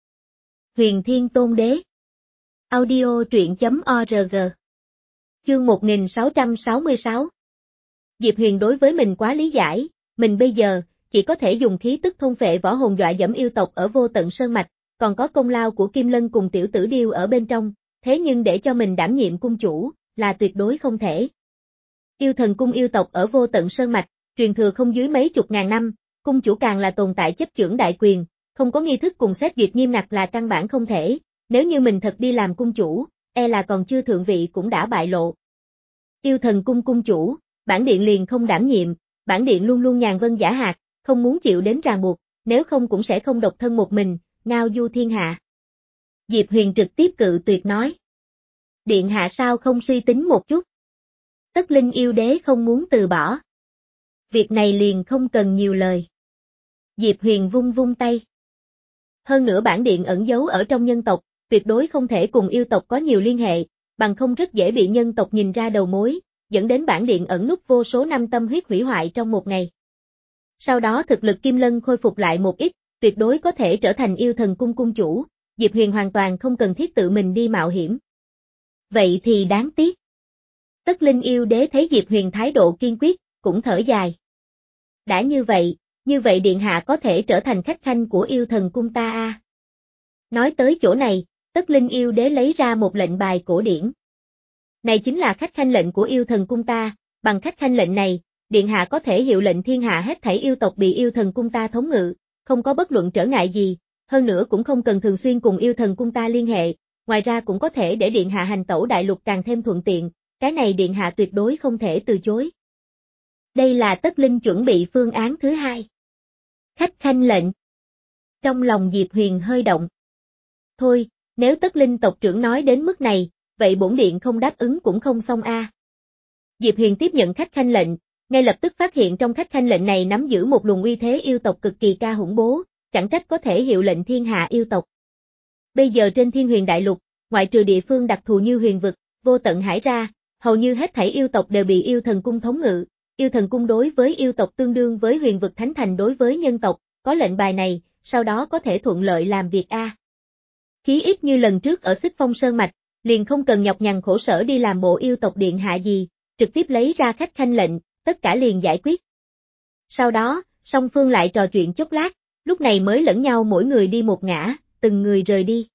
Huyền Thiên Tôn Đế. Audio truyện chấm org. Chương một nghìn sáu trăm sáu mươi sáu. Diệp Huyền đối với mình quá lý giải, mình bây giờ chỉ có thể dùng khí tức thôn phệ võ hồn dọa dẫm yêu tộc ở Vô Tận Sơn Mạch, còn có công lao của Kim Lân cùng tiểu tử điêu ở bên trong, thế nhưng để cho mình đảm nhiệm cung chủ, là tuyệt đối không thể. Yêu thần cung yêu tộc ở Vô Tận Sơn Mạch, truyền thừa không dưới mấy chục ngàn năm, cung chủ càng là tồn tại chấp chưởng đại quyền, không có nghi thức cùng xét duyệt nghiêm ngặt là căn bản không thể, nếu như mình thật đi làm cung chủ, e là còn chưa thượng vị cũng đã bại lộ. Yêu thần cung cung chủ, bản điện liền không đảm nhiệm, bản điện luôn luôn nhàn vân giả hạt, không muốn chịu đến ràng buộc, nếu không cũng sẽ không độc thân một mình, ngao du thiên hạ. Diệp Huyền trực tiếp cự tuyệt nói. Điện hạ sao không suy tính một chút? Tất Linh yêu đế không muốn từ bỏ. Việc này liền không cần nhiều lời. Diệp Huyền vung vung tay. Hơn nữa bản điện ẩn giấu ở trong nhân tộc, tuyệt đối không thể cùng yêu tộc có nhiều liên hệ, bằng không rất dễ bị nhân tộc nhìn ra đầu mối, dẫn đến bản điện ẩn núp vô số năm tâm huyết hủy hoại trong một ngày. Sau đó thực lực Kim Lân khôi phục lại một ít, tuyệt đối có thể trở thành yêu thần cung cung chủ, Diệp Huyền hoàn toàn không cần thiết tự mình đi mạo hiểm. Vậy thì đáng tiếc. Tất Linh yêu đế thấy Diệp Huyền thái độ kiên quyết, cũng thở dài. Đã như vậy, như vậy điện hạ có thể trở thành khách khanh của yêu thần cung ta a. À. Nói tới chỗ này, Tất Linh yêu đế lấy ra một lệnh bài cổ điển. Này chính là khách khanh lệnh của yêu thần cung ta, bằng khách khanh lệnh này, điện hạ có thể hiệu lệnh thiên hạ hết thảy yêu tộc bị yêu thần cung ta thống ngự, không có bất luận trở ngại gì, hơn nữa cũng không cần thường xuyên cùng yêu thần cung ta liên hệ, ngoài ra cũng có thể để điện hạ hành tẩu đại lục càng thêm thuận tiện, cái này điện hạ tuyệt đối không thể từ chối. Đây là Tất Linh chuẩn bị phương án thứ hai. Khách khanh lệnh. Trong lòng Diệp Huyền hơi động. Thôi, nếu Tất Linh tộc trưởng nói đến mức này, vậy bổn điện không đáp ứng cũng không xong a. À. Diệp Huyền tiếp nhận khách khanh lệnh, ngay lập tức phát hiện trong khách khanh lệnh này nắm giữ một luồng uy thế yêu tộc cực kỳ ca hủng bố, chẳng trách có thể hiệu lệnh thiên hạ yêu tộc. Bây giờ trên Thiên Huyền Đại Lục, ngoại trừ địa phương đặc thù như Huyền Vực, Vô Tận Hải ra, hầu như hết thảy yêu tộc đều bị yêu thần cung thống ngự, yêu thần cung đối với yêu tộc tương đương với Huyền Vực Thánh Thành đối với nhân tộc, có lệnh bài này, sau đó có thể thuận lợi làm việc a. À. Chí ít như lần trước ở Xích Phong Sơn Mạch, liền không cần nhọc nhằn khổ sở đi làm bộ yêu tộc điện hạ gì, trực tiếp lấy ra khách khanh lệnh, tất cả liền giải quyết. Sau đó, song phương lại trò chuyện chốc lát, lúc này mới lẫn nhau mỗi người đi một ngã, từng người rời đi.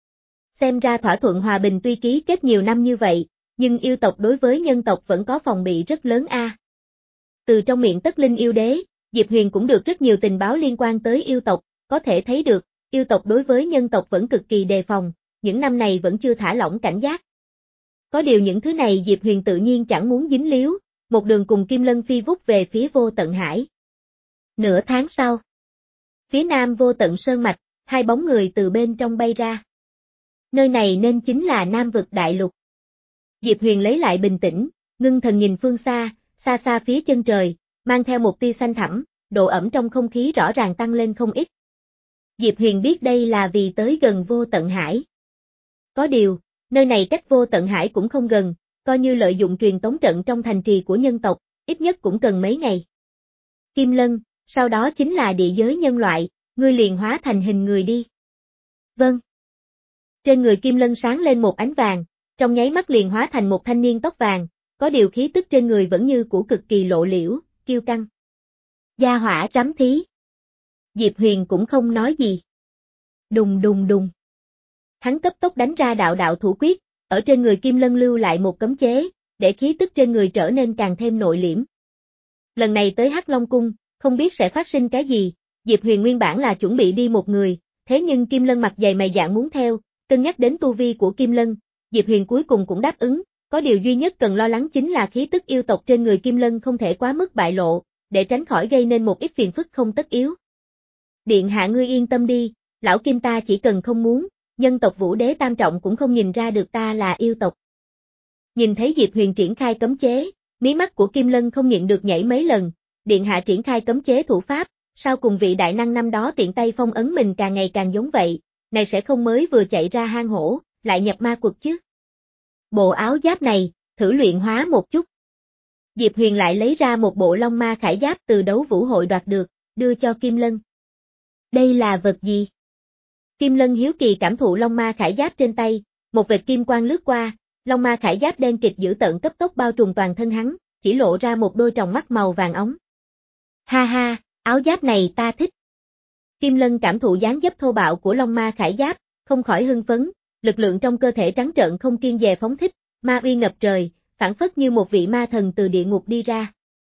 Xem ra thỏa thuận hòa bình tuy ký kết nhiều năm như vậy, nhưng yêu tộc đối với nhân tộc vẫn có phòng bị rất lớn a. À. Từ trong miệng Tất Linh yêu đế, Diệp Huyền cũng được rất nhiều tình báo liên quan tới yêu tộc, có thể thấy được, yêu tộc đối với nhân tộc vẫn cực kỳ đề phòng, những năm này vẫn chưa thả lỏng cảnh giác. Có điều những thứ này Diệp Huyền tự nhiên chẳng muốn dính líu, một đường cùng Kim Lân phi vút về phía Vô Tận Hải. Nửa tháng sau, phía nam Vô Tận Sơn Mạch, hai bóng người từ bên trong bay ra. Nơi này nên chính là Nam Vực Đại Lục. Diệp Huyền lấy lại bình tĩnh, ngưng thần nhìn phương xa, xa xa phía chân trời, mang theo một tia xanh thẳm, độ ẩm trong không khí rõ ràng tăng lên không ít. Diệp Huyền biết đây là vì tới gần Vô Tận Hải. Có điều, nơi này cách Vô Tận Hải cũng không gần, coi như lợi dụng truyền tống trận trong thành trì của nhân tộc, ít nhất cũng cần mấy ngày. Kim Lân, sau đó chính là địa giới nhân loại, ngươi liền hóa thành hình người đi. Vâng. Trên người Kim Lân sáng lên một ánh vàng, trong nháy mắt liền hóa thành một thanh niên tóc vàng, có điều khí tức trên người vẫn như cũ cực kỳ lộ liễu, kiêu căng. Gia hỏa rắm thí. Diệp Huyền cũng không nói gì. Đùng đùng đùng. Hắn cấp tốc đánh ra đạo đạo thủ quyết, ở trên người Kim Lân lưu lại một cấm chế, để khí tức trên người trở nên càng thêm nội liễm. Lần này tới Hắc Long Cung, không biết sẽ phát sinh cái gì, Diệp Huyền nguyên bản là chuẩn bị đi một người, thế nhưng Kim Lân mặt dày mày dạn muốn theo, cân nhắc đến tu vi của Kim Lân, Diệp Huyền cuối cùng cũng đáp ứng, có điều duy nhất cần lo lắng chính là khí tức yêu tộc trên người Kim Lân không thể quá mức bại lộ, để tránh khỏi gây nên một ít phiền phức không tất yếu. Điện hạ ngươi yên tâm đi, lão Kim ta chỉ cần không muốn, nhân tộc Vũ Đế Tam Trọng cũng không nhìn ra được ta là yêu tộc. Nhìn thấy Diệp Huyền triển khai cấm chế, mí mắt của Kim Lân không nhịn được nhảy mấy lần, điện hạ triển khai cấm chế thủ pháp, sao cùng vị đại năng năm đó tiện tay phong ấn mình càng ngày càng giống vậy, này sẽ không mới vừa chạy ra hang hổ, lại nhập ma quật chứ. Bộ áo giáp này, thử luyện hóa một chút. Diệp Huyền lại lấy ra một bộ Long Ma Khải Giáp từ đấu vũ hội đoạt được, đưa cho Kim Lân. Đây là vật gì? Kim Lân hiếu kỳ cảm thụ Long Ma Khải Giáp trên tay, một vệt kim quang lướt qua, Long Ma Khải Giáp đen kịt dữ tợn cấp tốc bao trùm toàn thân hắn, chỉ lộ ra một đôi tròng mắt màu vàng óng. Ha ha, áo giáp này ta thích. Kim Lân cảm thụ dáng dấp thô bạo của Long Ma Khải Giáp, không khỏi hưng phấn, lực lượng trong cơ thể trắng trợn không kiêng dè phóng thích, ma uy ngập trời, phảng phất như một vị ma thần từ địa ngục đi ra.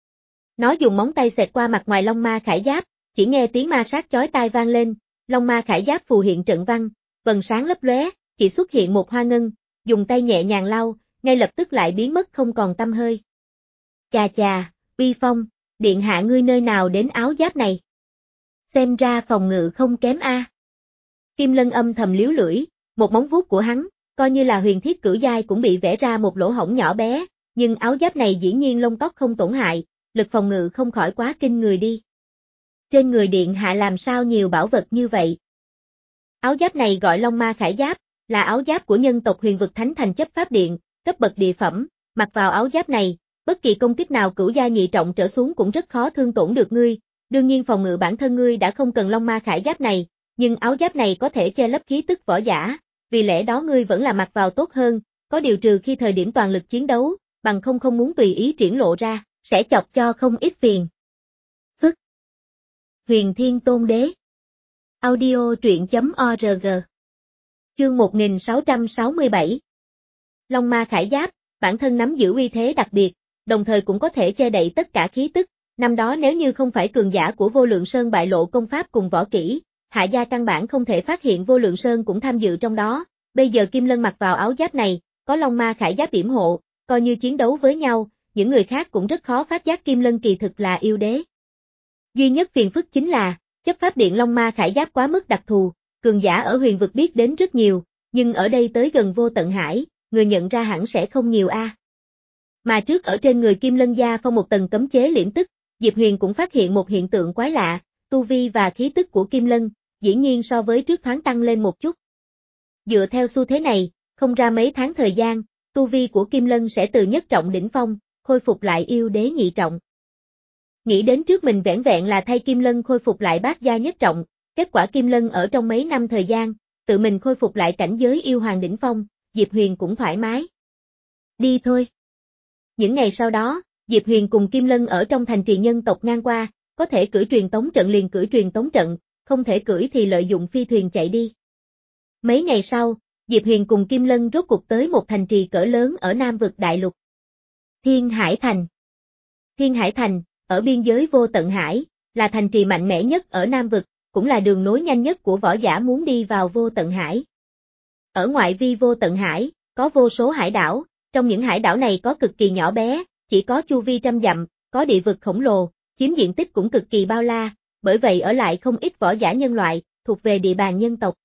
Nó dùng móng tay xẹt qua mặt ngoài Long Ma Khải Giáp, chỉ nghe tiếng ma sát chói tai vang lên, Long Ma Khải Giáp phù hiện trận văn, vầng sáng lấp lóe, chỉ xuất hiện một hoa ngân, dùng tay nhẹ nhàng lau, ngay lập tức lại biến mất không còn tăm hơi. Chà chà, uy phong, điện hạ ngươi nơi nào đến áo giáp này? Xem ra phòng ngự không kém a. Kim Lân âm thầm liếu lưỡi, một móng vuốt của hắn, coi như là huyền thiết cửu giai cũng bị vẽ ra một lỗ hổng nhỏ bé, nhưng áo giáp này dĩ nhiên lông tóc không tổn hại, lực phòng ngự không khỏi quá kinh người đi. Trên người điện hạ làm sao nhiều bảo vật như vậy? Áo giáp này gọi Long Ma Khải Giáp, là áo giáp của nhân tộc Huyền Vực Thánh Thành chấp pháp điện, cấp bậc địa phẩm, mặc vào áo giáp này, bất kỳ công kích nào cửu gia nhị trọng trở xuống cũng rất khó thương tổn được ngươi, đương nhiên phòng ngự bản thân ngươi đã không cần Long Ma Khải Giáp này, nhưng áo giáp này có thể che lấp khí tức võ giả, vì lẽ đó ngươi vẫn là mặc vào tốt hơn, có điều trừ khi thời điểm toàn lực chiến đấu, bằng không không muốn tùy ý triển lộ ra, sẽ chọc cho không ít phiền. Phức Huyền Thiên Tôn Đế Audio truyện.org Chương một nghìn sáu trăm sáu mươi bảy Long Ma Khải Giáp, bản thân nắm giữ uy thế đặc biệt, đồng thời cũng có thể che đậy tất cả khí tức, năm đó nếu như không phải cường giả của Vô Lượng Sơn bại lộ công pháp cùng võ kỹ, Hạ gia căn bản không thể phát hiện Vô Lượng Sơn cũng tham dự trong đó, bây giờ Kim Lân mặc vào áo giáp này, có Long Ma Khải Giáp yểm hộ, coi như chiến đấu với nhau, những người khác cũng rất khó phát giác Kim Lân kỳ thực là yêu đế. Duy nhất phiền phức chính là, chấp pháp điện Long Ma Khải Giáp quá mức đặc thù, cường giả ở huyền vực biết đến rất nhiều, nhưng ở đây tới gần Vô Tận Hải, người nhận ra hẳn sẽ không nhiều a. Mà trước ở trên người Kim Lân gia phong một tầng cấm chế liễm tức, Diệp Huyền cũng phát hiện một hiện tượng quái lạ, tu vi và khí tức của Kim Lân, dĩ nhiên so với trước thoáng tăng lên một chút. Dựa theo xu thế này, không ra mấy tháng thời gian, tu vi của Kim Lân sẽ từ nhất trọng đỉnh phong, khôi phục lại yêu đế nhị trọng. Nghĩ đến trước mình vẻn vẹn là thay Kim Lân khôi phục lại bát gia nhất trọng, kết quả Kim Lân ở trong mấy năm thời gian, tự mình khôi phục lại cảnh giới yêu hoàng đỉnh phong, Diệp Huyền cũng thoải mái. Đi thôi. Những ngày sau đó, Diệp Huyền cùng Kim Lân ở trong thành trì nhân tộc ngang qua, có thể cưỡi truyền tống trận liền cưỡi truyền tống trận, không thể cưỡi thì lợi dụng phi thuyền chạy đi. Mấy ngày sau, Diệp Huyền cùng Kim Lân rốt cuộc tới một thành trì cỡ lớn ở Nam vực đại lục. Thiên Hải Thành. Thiên Hải Thành, ở biên giới Vô Tận Hải, là thành trì mạnh mẽ nhất ở Nam vực, cũng là đường nối nhanh nhất của võ giả muốn đi vào Vô Tận Hải. Ở ngoại vi Vô Tận Hải, có vô số hải đảo, trong những hải đảo này có cực kỳ nhỏ bé, chỉ có chu vi trăm dặm, có địa vực khổng lồ, chiếm diện tích cũng cực kỳ bao la, bởi vậy ở lại không ít võ giả nhân loại, thuộc về địa bàn nhân tộc.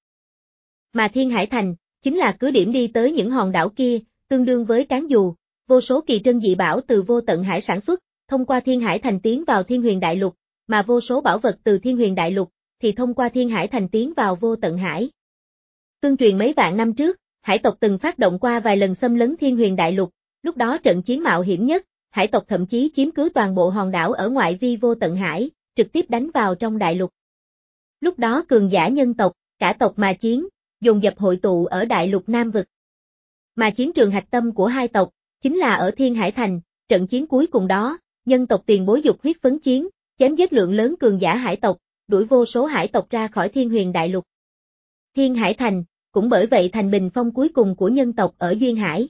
Mà Thiên Hải Thành, chính là cứ điểm đi tới những hòn đảo kia, tương đương với cán dù, vô số kỳ trân dị bảo từ Vô Tận Hải sản xuất, thông qua Thiên Hải Thành tiến vào Thiên Huyền Đại Lục, mà vô số bảo vật từ Thiên Huyền Đại Lục, thì thông qua Thiên Hải Thành tiến vào Vô Tận Hải. Tương truyền mấy vạn năm trước, hải tộc từng phát động qua vài lần xâm lấn Thiên Huyền Đại Lục, lúc đó trận chiến mạo hiểm nhất, hải tộc thậm chí chiếm cứ toàn bộ hòn đảo ở ngoại vi Vô Tận Hải, trực tiếp đánh vào trong đại lục. Lúc đó cường giả nhân tộc, cả tộc mà chiến, dồn dập hội tụ ở đại lục Nam vực. Mà chiến trường hạch tâm của hai tộc, chính là ở Thiên Hải Thành, trận chiến cuối cùng đó, nhân tộc tiền bối dục huyết phấn chiến, chém giết lượng lớn cường giả hải tộc, đuổi vô số hải tộc ra khỏi Thiên Huyền Đại Lục. Thiên Hải Thành, cũng bởi vậy thành bình phong cuối cùng của nhân tộc ở Duyên Hải.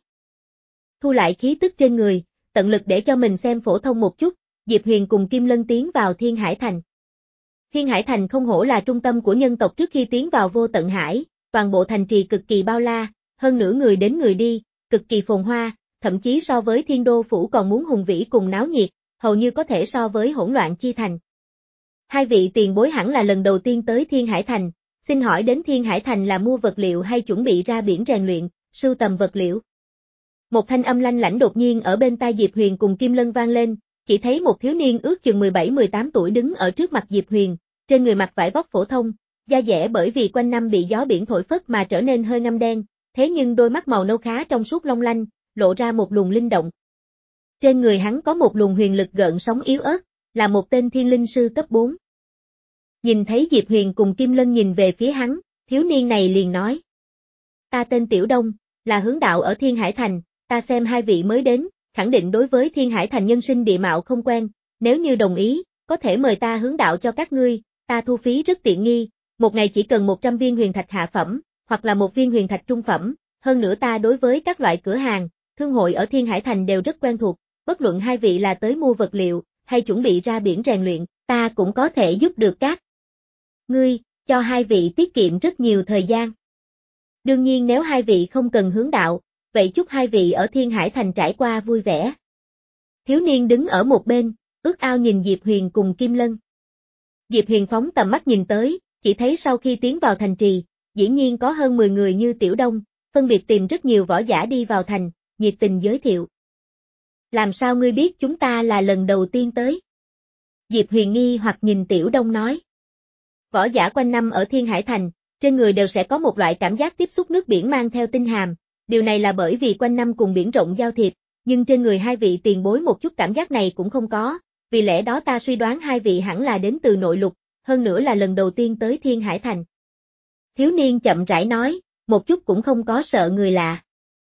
Thu lại khí tức trên người, tận lực để cho mình xem phổ thông một chút, Diệp Huyền cùng Kim Lân tiến vào Thiên Hải Thành. Thiên Hải Thành không hổ là trung tâm của nhân tộc trước khi tiến vào Vô Tận Hải, toàn bộ thành trì cực kỳ bao la, hơn nữa người đến người đi, cực kỳ phồn hoa, thậm chí so với Thiên Đô Phủ còn muốn hùng vĩ cùng náo nhiệt, hầu như có thể so với hỗn loạn chi thành. Hai vị tiền bối hẳn là lần đầu tiên tới Thiên Hải Thành, xin hỏi đến Thiên Hải Thành là mua vật liệu hay chuẩn bị ra biển rèn luyện, sưu tầm vật liệu? Một thanh âm lanh lảnh đột nhiên ở bên tai Diệp Huyền cùng Kim Lân vang lên, chỉ thấy một thiếu niên ước chừng mười bảy mười tám tuổi đứng ở trước mặt Diệp Huyền, trên người mặc vải vóc phổ thông, da dẻ bởi vì quanh năm bị gió biển thổi phất mà trở nên hơi ngăm đen, thế nhưng đôi mắt màu nâu khá trong suốt long lanh, lộ ra một luồng linh động. Trên người hắn có một luồng huyền lực gợn sóng yếu ớt, là một tên thiên linh sư cấp bốn. Nhìn thấy Diệp Huyền cùng Kim Lân nhìn về phía hắn, thiếu niên này liền nói. Ta tên Tiểu Đông, là hướng đạo ở Thiên Hải Thành, ta xem hai vị mới đến, khẳng định đối với Thiên Hải Thành nhân sinh địa mạo không quen, nếu như đồng ý, có thể mời ta hướng đạo cho các ngươi, ta thu phí rất tiện nghi, một ngày chỉ cần một trăm viên huyền thạch hạ phẩm, hoặc là một viên huyền thạch trung phẩm, hơn nữa ta đối với các loại cửa hàng, thương hội ở Thiên Hải Thành đều rất quen thuộc, bất luận hai vị là tới mua vật liệu, hay chuẩn bị ra biển rèn luyện, ta cũng có thể giúp được các ngươi, cho hai vị tiết kiệm rất nhiều thời gian. Đương nhiên nếu hai vị không cần hướng đạo, vậy chúc hai vị ở Thiên Hải Thành trải qua vui vẻ. Thiếu niên đứng ở một bên, ước ao nhìn Diệp Huyền cùng Kim Lân. Diệp Huyền phóng tầm mắt nhìn tới, chỉ thấy sau khi tiến vào thành trì, dĩ nhiên có hơn mười người như Tiểu Đông, phân biệt tìm rất nhiều võ giả đi vào thành, nhiệt tình giới thiệu. Làm sao ngươi biết chúng ta là lần đầu tiên tới? Diệp Huyền nghi hoặc nhìn Tiểu Đông nói. Võ giả quanh năm ở Thiên Hải Thành, trên người đều sẽ có một loại cảm giác tiếp xúc nước biển mang theo tinh hàm, điều này là bởi vì quanh năm cùng biển rộng giao thiệp, nhưng trên người hai vị tiền bối một chút cảm giác này cũng không có, vì lẽ đó ta suy đoán hai vị hẳn là đến từ nội lục, hơn nữa là lần đầu tiên tới Thiên Hải Thành. Thiếu niên chậm rãi nói, một chút cũng không có sợ người lạ.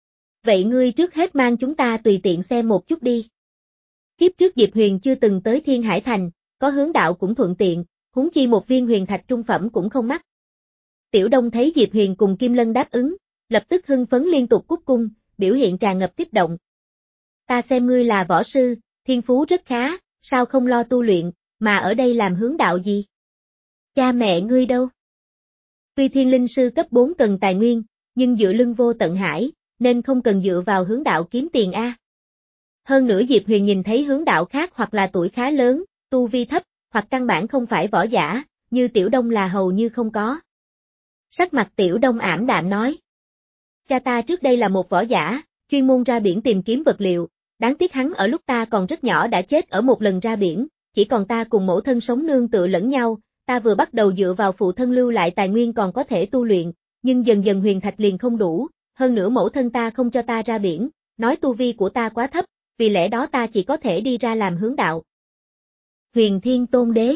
Vậy ngươi trước hết mang chúng ta tùy tiện xem một chút đi. Kiếp trước Diệp Huyền chưa từng tới Thiên Hải Thành, có hướng đạo cũng thuận tiện, huống chi một viên huyền thạch trung phẩm cũng không mắc. Tiểu Đông thấy Diệp Huyền cùng Kim Lân đáp ứng, lập tức hưng phấn liên tục cúc cung, biểu hiện tràn ngập kích động. Ta xem ngươi là võ sư, thiên phú rất khá, sao không lo tu luyện, mà ở đây làm hướng đạo gì? Cha mẹ ngươi đâu? Tuy thiên linh sư cấp bốn cần tài nguyên, nhưng dựa lưng Vô Tận Hải, nên không cần dựa vào hướng đạo kiếm tiền a. Hơn nữa Diệp Huyền nhìn thấy hướng đạo khác hoặc là tuổi khá lớn, tu vi thấp, hoặc căn bản không phải võ giả, như Tiểu Đông là hầu như không có. Sắc mặt Tiểu Đông ảm đạm nói. Cha ta trước đây là một võ giả, chuyên môn ra biển tìm kiếm vật liệu, đáng tiếc hắn ở lúc ta còn rất nhỏ đã chết ở một lần ra biển, chỉ còn ta cùng mẫu thân sống nương tựa lẫn nhau, ta vừa bắt đầu dựa vào phụ thân lưu lại tài nguyên còn có thể tu luyện, nhưng dần dần huyền thạch liền không đủ, hơn nữa mẫu thân ta không cho ta ra biển, nói tu vi của ta quá thấp, vì lẽ đó ta chỉ có thể đi ra làm hướng đạo. Huyền Thiên Tôn Đế.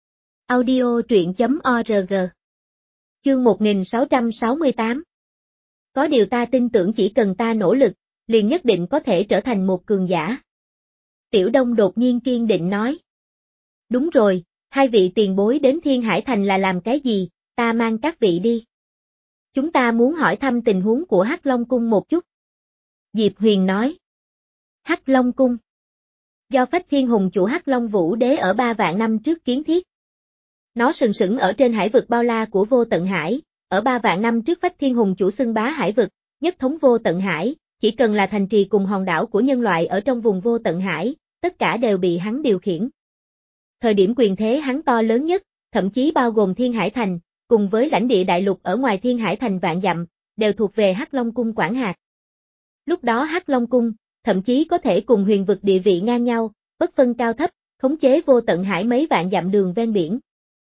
Audio truyện chấm org. Chương một nghìn sáu trăm sáu mươi tám. Có điều ta tin tưởng chỉ cần ta nỗ lực, liền nhất định có thể trở thành một cường giả. Tiểu Đông đột nhiên kiên định nói. Đúng rồi, hai vị tiền bối đến Thiên Hải Thành là làm cái gì, ta mang các vị đi. Chúng ta muốn hỏi thăm tình huống của Hắc Long Cung một chút. Diệp Huyền nói. Hắc Long Cung. Do Phách Thiên Hùng chủ Hắc Long Vũ Đế ở ba vạn năm trước kiến thiết. Nó sừng sững ở trên hải vực bao la của Vô Tận Hải, ở ba vạn năm trước Phách Thiên Hùng chủ xưng bá hải vực, nhất thống Vô Tận Hải, chỉ cần là thành trì cùng hòn đảo của nhân loại ở trong vùng Vô Tận Hải, tất cả đều bị hắn điều khiển. Thời điểm quyền thế hắn to lớn nhất, thậm chí bao gồm Thiên Hải Thành, cùng với lãnh địa đại lục ở ngoài Thiên Hải Thành vạn dặm, đều thuộc về Hắc Long Cung quản hạt. Lúc đó Hắc Long Cung, thậm chí có thể cùng huyền vực địa vị ngang nhau, bất phân cao thấp, khống chế Vô Tận Hải mấy vạn dặm đường ven biển.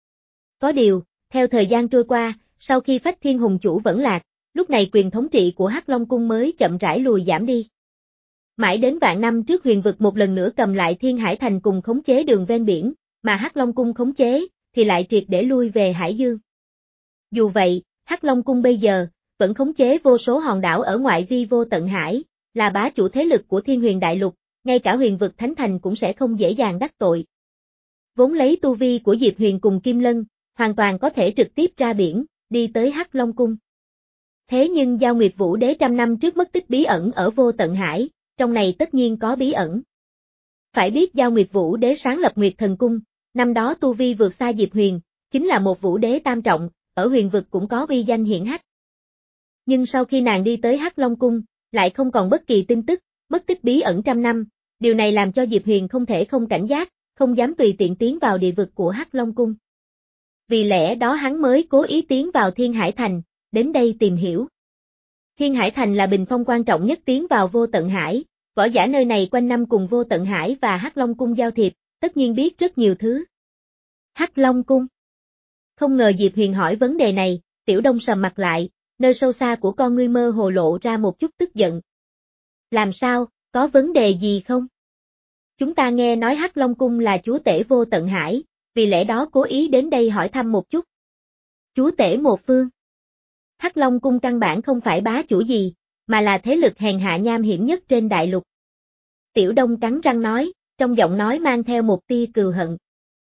Có điều, theo thời gian trôi qua, sau khi Phách Thiên Hùng chủ vẫn lạc, lúc này quyền thống trị của Hắc Long Cung mới chậm rãi lùi giảm đi. Mãi đến vạn năm trước huyền vực một lần nữa cầm lại Thiên Hải Thành cùng khống chế đường ven biển, mà Hắc Long Cung khống chế, thì lại triệt để lui về Hải Dương. Dù vậy, Hắc Long Cung bây giờ, vẫn khống chế vô số hòn đảo ở ngoại vi Vô Tận Hải, là bá chủ thế lực của Thiên Huyền Đại Lục, ngay cả huyền vực Thánh Thành cũng sẽ không dễ dàng đắc tội. Vốn lấy tu vi của Diệp Huyền cùng Kim Lân, hoàn toàn có thể trực tiếp ra biển, đi tới Hắc Long Cung. Thế nhưng Giao Nguyệt Vũ Đế trăm năm trước mất tích bí ẩn ở Vô Tận Hải, trong này tất nhiên có bí ẩn. Phải biết Giao Nguyệt Vũ Đế sáng lập Nguyệt Thần Cung, năm đó tu vi vượt xa Diệp Huyền, chính là một vũ đế tam trọng, ở huyền vực cũng có uy danh hiển hách. Nhưng sau khi nàng đi tới Hắc Long Cung, lại không còn bất kỳ tin tức, mất tích bí ẩn trăm năm, điều này làm cho Diệp Huyền không thể không cảnh giác, không dám tùy tiện tiến vào địa vực của Hắc Long Cung. Vì lẽ đó hắn mới cố ý tiến vào Thiên Hải Thành, đến đây tìm hiểu. Thiên Hải Thành là bình phong quan trọng nhất tiến vào Vô Tận Hải, võ giả nơi này quanh năm cùng Vô Tận Hải và Hắc Long Cung giao thiệp, tất nhiên biết rất nhiều thứ. Hắc Long Cung. Không ngờ Diệp Huyền hỏi vấn đề này, Tiểu Đông sầm mặt lại, nơi sâu xa của con ngươi mơ hồ lộ ra một chút tức giận. Làm sao, có vấn đề gì không? Chúng ta nghe nói Hắc Long Cung là chúa tể Vô Tận Hải, vì lẽ đó cố ý đến đây hỏi thăm một chút. Chúa tể một phương. Hắc Long Cung căn bản không phải bá chủ gì, mà là thế lực hèn hạ nham hiểm nhất trên đại lục. Tiểu Đông cắn răng nói, trong giọng nói mang theo một tia cừu hận.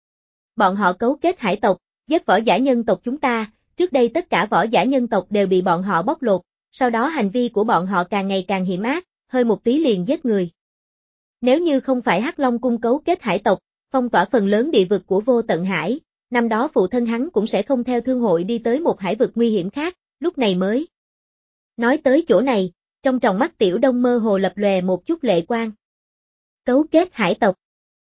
Bọn họ cấu kết hải tộc, giết võ giả nhân tộc chúng ta, trước đây tất cả võ giả nhân tộc đều bị bọn họ bóc lột, sau đó hành vi của bọn họ càng ngày càng hiểm ác, hơi một tí liền giết người. Nếu như không phải Hắc Long Cung cấu kết hải tộc, phong tỏa phần lớn địa vực của Vô Tận Hải, năm đó phụ thân hắn cũng sẽ không theo thương hội đi tới một hải vực nguy hiểm khác, lúc này mới. Nói tới chỗ này, trong tròng mắt Tiểu Đông mơ hồ lập lòe một chút lệ quang. Cấu kết hải tộc.